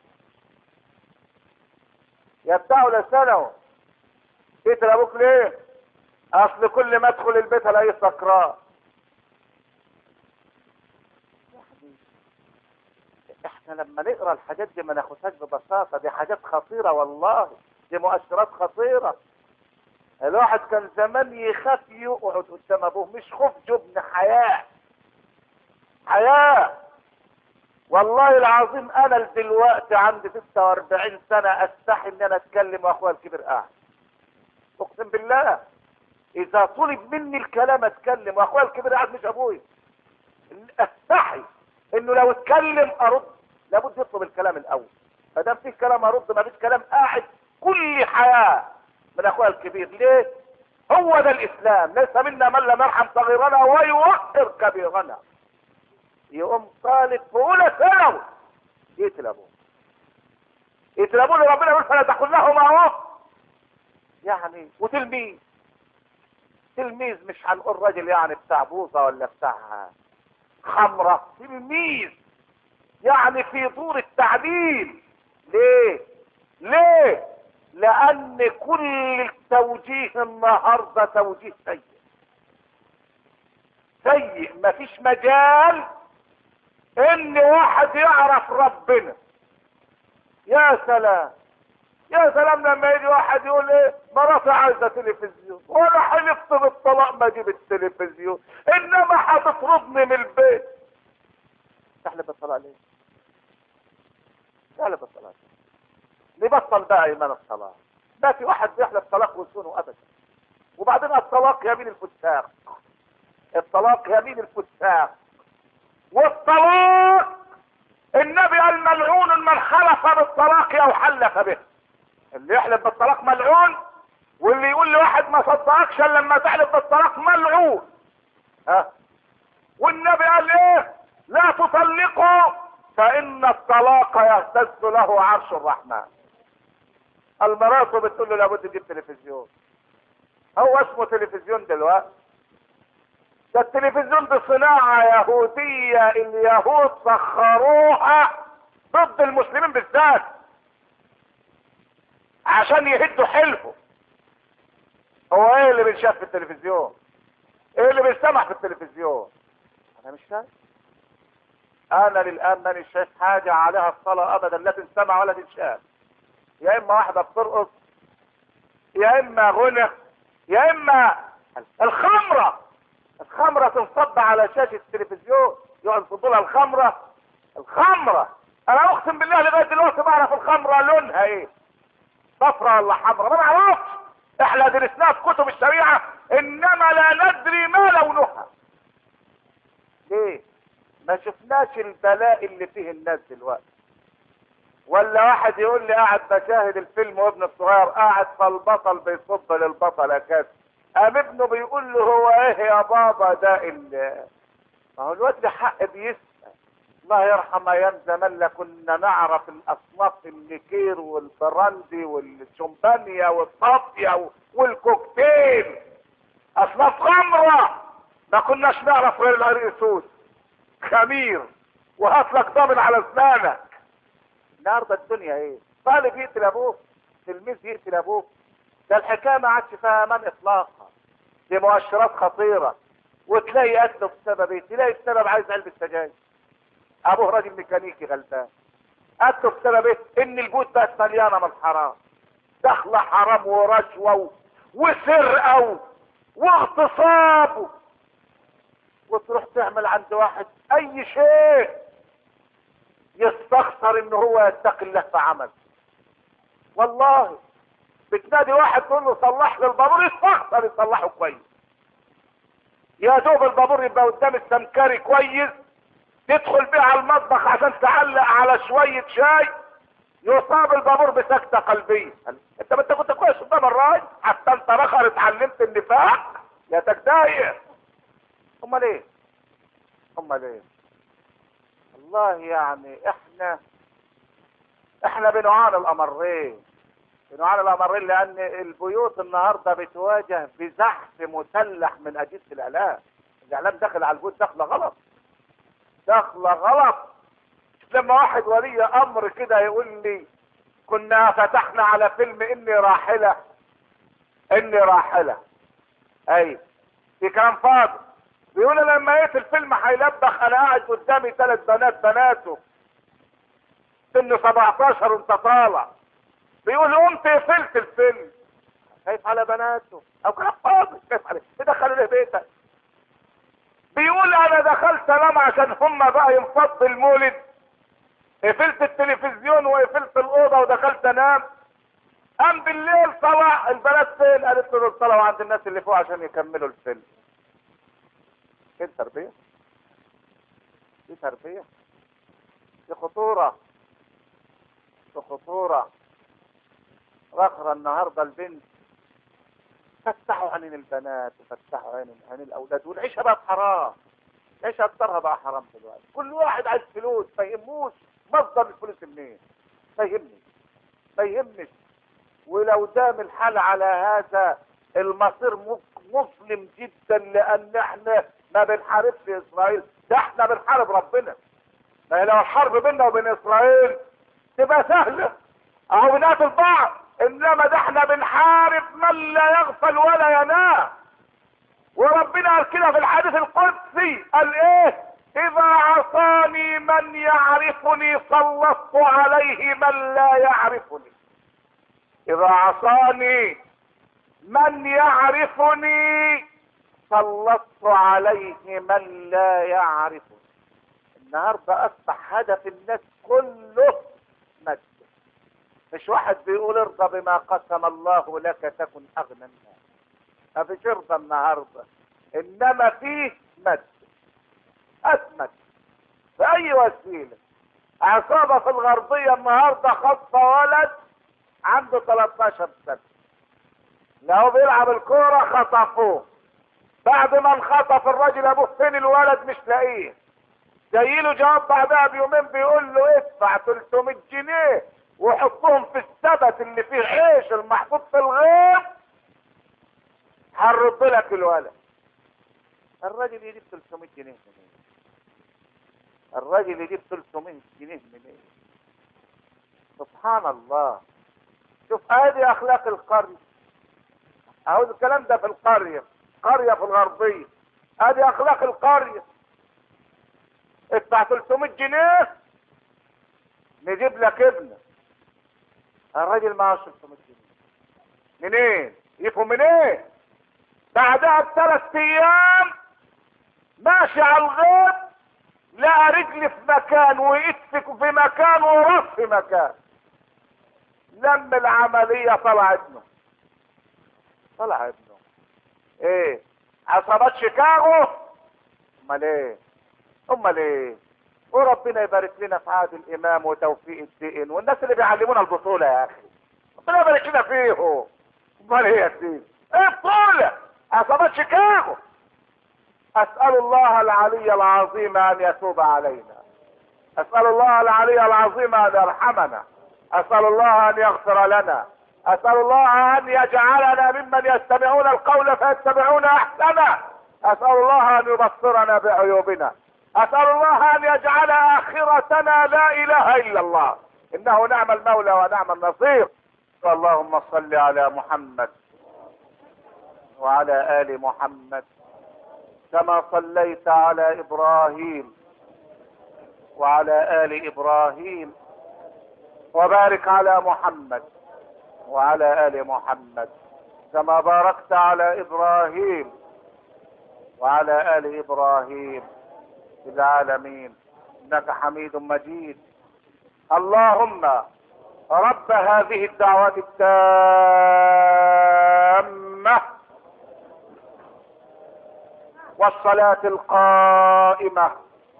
يا بتاع اولى ثانوي تقتل ابوك ليه؟ اصل كل ما ادخل البيت الاقيه سكران. احنا لما نقرا الحاجات دي ما ناخدهاش ببساطه. دي حاجات خطيره والله. دي مؤشرات خطيره. الواحد كان زمان يخاف يقعد قدام ابوه. مش خوف جبن حياه حياه. والله العظيم انا دلوقتي عندي ستة واربعين سنة استحي ان انا اتكلم واخويا الكبير قاعد. اقسم بالله اذا طلب مني الكلام اتكلم واخويا الكبير قاعد مش ابويا. استحي انه لو اتكلم ارد، لابد يطلب الكلام الاول. فدام في كلام ارد، ما فيش كلام قاعد كل حياة من اخويا الكبير. ليه؟ هو ده الاسلام. ليس منا من لم يرحم صغيرنا ويوقر كبيرنا. يقوم طالب في اولى ثانوي يقتل ابوه، يقتل ابوه اللي ربنا يقول فلا تقل لهما اف. يعني وتلميذ، تلميذ مش هنقول راجل يعني بتاع بوظه ولا بتاع خمره، تلميذ يعني في دور التعليم. ليه؟ ليه؟ لان كل التوجيه النهارده توجيه سيء سيء. مفيش مجال ان واحد يعرف ربنا. يا سلام يا سلام لما يجي واحد يقول ايه مراتي عايزه تلفزيون، وانا حلفت بالطلاق ما اجيب التلفزيون، انما هتطردني من البيت. تحلف بالطلاق ليه؟ تحلف بالطلاق نبطل بقى ايمان الطلاق. ما في واحد بيحلف طلاق وسونه ابدا. وبعدين الطلاق يمين الفساق، الطلاق يمين الفساق. والطلاق النبي قال ملعون من حلف بالطلاق او حلف به. اللي يحلف بالطلاق ملعون، واللي يقول لواحد ما صدقكش الا لما تحلف بالطلاق ملعون. ها؟ والنبي قال ايه؟ لا تطلقوا فان الطلاق يهتز له عرش الرحمن. المرأة بتقول له لابد تجيب تلفزيون. هو اسمه تلفزيون دلوقتي؟ ده التلفزيون دي صناعة يهودية، اليهود سخروها ضد المسلمين بالذات عشان يهدوا حلفه. هو ايه اللي بنشاف في التلفزيون؟ ايه اللي بنسمع في التلفزيون؟ انا مش شايف. انا للان ماني شايف حاجة عليها الصلاة ابدا، لا تنسمع ولا تنشاف. يا اما واحدة بترقص، يا اما غنى، يا اما الخمرة. الخمرة تنصب على شاشة التلفزيون، يقعد يصبوا لها الخمرة. الخمرة انا اقسم بالله لغاية دلوقتي بعرف الخمرة لونها ايه، صفرة ولا حمرا، ما نعرفش. احنا درسناها في كتب الشريعة انما لا ندري ما لونها. ليه؟ ما شفناش البلاء اللي فيه الناس دلوقتي. ولا واحد يقول لي قاعد بشاهد الفيلم وابن الصغير قاعد فالبطل بيصب للبطل كاس، قام ابنه بيقول له هو ايه يا بابا ده اللي ما هو الواد ده حق بيسأل. الله يرحم ايام زمان كنا نعرف الاصناف النكير والبراندي والشمبانيا والطافية والكوكتيل، اصناف خمرة ما كناش نعرف غير العريسوس خمير وهات لك ضامن على اسنانك. النهارده الدنيا ايه؟ طالب يقتل ابوه، تلميذ يقتل ابوه. ده الحكايه ما عادش فيها امان اطلاقا، دي مؤشرات خطيره. وتلاقي قتله بسبب ايه؟ تلاقي بسبب عايز علبه سجاير. ابوه راجل ميكانيكي غلبان، قتله بسبب ايه؟ ان البيوت بقت مليانه من الحرام، دخله حرام ورشوه وسرقه واغتصاب. وتروح تعمل عند واحد اي شيء يستخسر ان هو يتقي الله في عمل. والله بتنادي واحد تقول له صلح لي البابور، يستخسر يصلحه كويس. يا دوب البابور يبقى قدام السمكري كويس، تدخل بيه على المطبخ عشان تعلق على شويه شاي، يصاب البابور بسكته قلبيه. انت ما انت كنت كويس قدام الراجل، حتى انت رخر اتعلمت النفاق يا تكداير. امال ايه؟ امال ايه؟ والله يعني احنا احنا بنعاني الامرين، بنعاني الامرين لان البيوت النهارده بتواجه بزحف مسلح من اجهزه الاعلام. الاعلام داخل على البيوت داخله غلط، داخله غلط. لما واحد ولي امر كده يقول لي كنا فتحنا على فيلم اني راحله، اني راحله، اي في كلام فاضي. بيقول لما ايه في الفيلم هيلبخ انا قاعد قدامي ثلاث بنات بناته سن سبعتاشر وانت طالع. بيقول قمت قفلت الفيلم. خايف على بناته او كلام فاضي، خايف عليه تدخلوا له بيتك. بيقول انا دخلت انام عشان هم بقى ينفض المولد قفلت التلفزيون وقفلت الاوضه ودخلت انام. قام بالليل صلاح البنات فين؟ قالت له دول طلعوا عند الناس اللي فوق عشان يكملوا الفيلم. ايه التربيه دي؟ تربيه دي خطوره، دي خطوره. رخرة النهارده البنت فتحوا عين البنات وفتحوا عين عين الاولاد، والعيشه بقت حرام. العيشه اكترها بقى حرام دلوقتي. كل واحد عايز فلوس، ما يهموش مصدر الفلوس منين. ما يهمني ما يهمش. ولو دام الحال على هذا المصير مظلم جدا، لان احنا ما بنحاربش اسرائيل، ده احنا بنحارب ربنا. ما هي لو الحرب بيننا وبين اسرائيل تبقى سهله، اهو بنقتل بعض، انما ده احنا بنحارب من لا يغفل ولا ينام. وربنا قال كده في الحديث القدسي، قال ايه؟ اذا عصاني من يعرفني سلطت عليه من لا يعرفني. اذا عصاني من يعرفني سلطت عليه من لا يعرفني. النهارده اصبح هدف الناس كله مجد. مش واحد بيقول ارضى بما قسم الله لك تكن اغنى الناس. ما فيش ارضى النهارده، انما فيه مجد. اسمك باي وسيله. عصابه في الغربيه النهارده خطفه ولد عنده تلتاشر سنه، لو بيلعب الكوره خطفوه. بعد ما انخطف الراجل ابوه فين الولد مش لاقيه. جاي له جواب بعدها بيومين بيقول له ادفع تلتمية جنيه وحطهم في السبت اللي فيه عيش المحطوط في الغيط، هنرد لك الولد. الراجل يجيب تلتمية جنيه منين؟ الراجل يجيب تلتمية جنيه منين؟ سبحان الله. شوف ادي اخلاق القرية. اهو الكلام ده في القرية، قرية في الغربية. ادي اخلاق القرية. ادفع تلتمية جنيه نجيب لك ابنك. الراجل معاه تلتمية جنيه منين؟ يفهم منين؟ بعدها بثلاث ايام ماشي على الغيط، لقى رجل في مكان وإتك في مكان وراس في مكان. لم العملية طلع ابنه. طلع ابنه. ايه؟ عصابات شيكاغو؟ امال ايه؟ امال ايه؟ وربنا يبارك لنا في عادل امام وتوفيق الدين والناس اللي بيعلمونا البطولة يا اخي. ربنا يبارك لنا فيهم. امال ايه يا سيدي؟ ايه بطولة؟ عصابات شيكاغو. اسأل الله العلي العظيم ان يتوب علينا. اسأل الله العلي العظيم ان يرحمنا. اسأل الله ان يغفر لنا. اسأل الله ان يجعلنا ممن يستمعون القول فيتبعون احسنه. اسأل الله ان يبصرنا بعيوبنا. اسأل الله ان يجعل اخرتنا لا اله الا الله، انه نعم المولى ونعم النصير. اللهم صل على محمد وعلى ال محمد كما صليت على ابراهيم وعلى ال ابراهيم، وبارك على محمد وعلى ال محمد كما باركت على ابراهيم وعلى ال ابراهيم في العالمين انك حميد مجيد. اللهم رب هذه الدعوة التامة والصلاة القائمة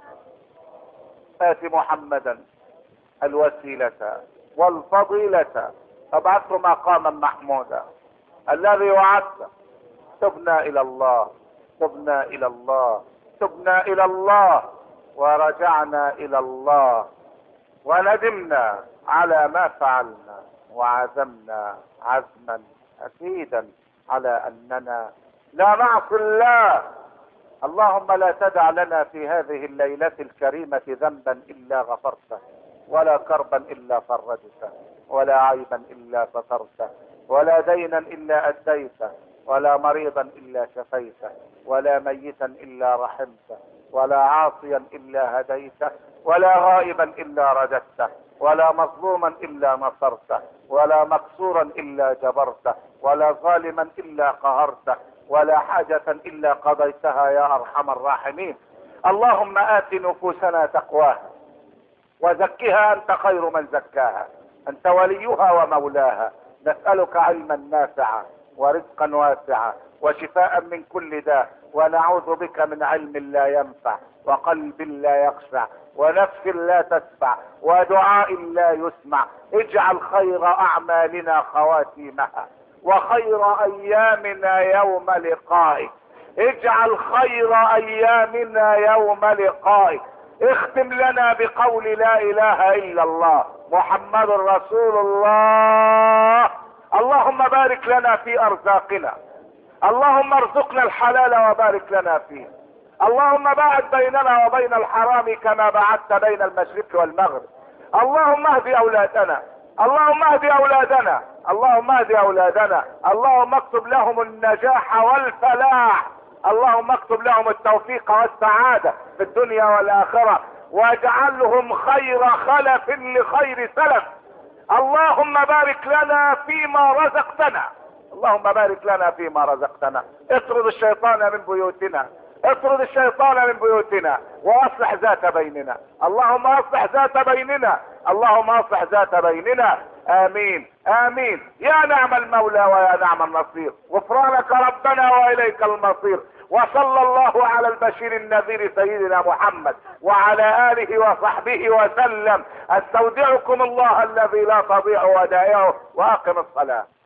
آت محمدا الوسيلة والفضيلة فابعثه مقاما محمودا الذي وعدته. تبنا الى الله تبنا الى الله تبنا الى الله ورجعنا الى الله وندمنا على ما فعلنا وعزمنا عزما اكيدا على اننا لا نعصي الله. اللهم لا تدع لنا في هذه الليلة الكريمة ذنبا الا غفرته، ولا كربا الا فرجته، ولا عيبا الا سترته، ولا دينا الا اديته، ولا مريضا الا شفيته، ولا ميتا الا رحمته، ولا عاصيا الا هديته، ولا غائبا الا رددته، ولا مظلوما الا نصرته، ولا مكسورا الا جبرته، ولا ظالما الا قهرته، ولا حاجة الا قضيتها يا ارحم الراحمين. اللهم آت نفوسنا تقواها وزكها أنت خير من زكاها، أنت وليها ومولاها. نسألك علما نافعا ورزقا واسعا وشفاء من كل داء، ونعوذ بك من علم لا ينفع وقلب لا يخشع ونفس لا تشبع ودعاء لا يسمع. اجعل خير أعمالنا خواتيمها وخير أيامنا يوم لقائك. اجعل خير أيامنا يوم لقائك. اختم لنا بقول لا إله إلا الله محمد رسول الله. اللهم بارك لنا في أرزاقنا، اللهم ارزقنا الحلال وبارك لنا فيه. اللهم باعد بيننا وبين الحرام كما بعدت بين المشرق والمغرب. اللهم اهد أولادنا، اللهم اهد أولادنا، اللهم اهد أولادنا. اللهم اكتب لهم النجاح والفلاح، اللهم اكتب لهم التوفيق والسعادة في الدنيا والآخرة، واجعلهم خير خلف لخير سلف. اللهم بارك لنا فيما رزقتنا، اللهم بارك لنا فيما رزقتنا. اطرد الشيطان من بيوتنا، اطرد الشيطان من بيوتنا واصلح ذات بيننا. اللهم اصلح ذات بيننا، اللهم اصلح ذات بيننا. امين امين. يا نعم المولى ويا نعم النصير. غفرانك ربنا واليك المصير. وصلى الله على البشير النذير سيدنا محمد وعلى اله وصحبه وسلم. استودعكم الله الذي لا تضيع ودائعه، واقم الصلاة.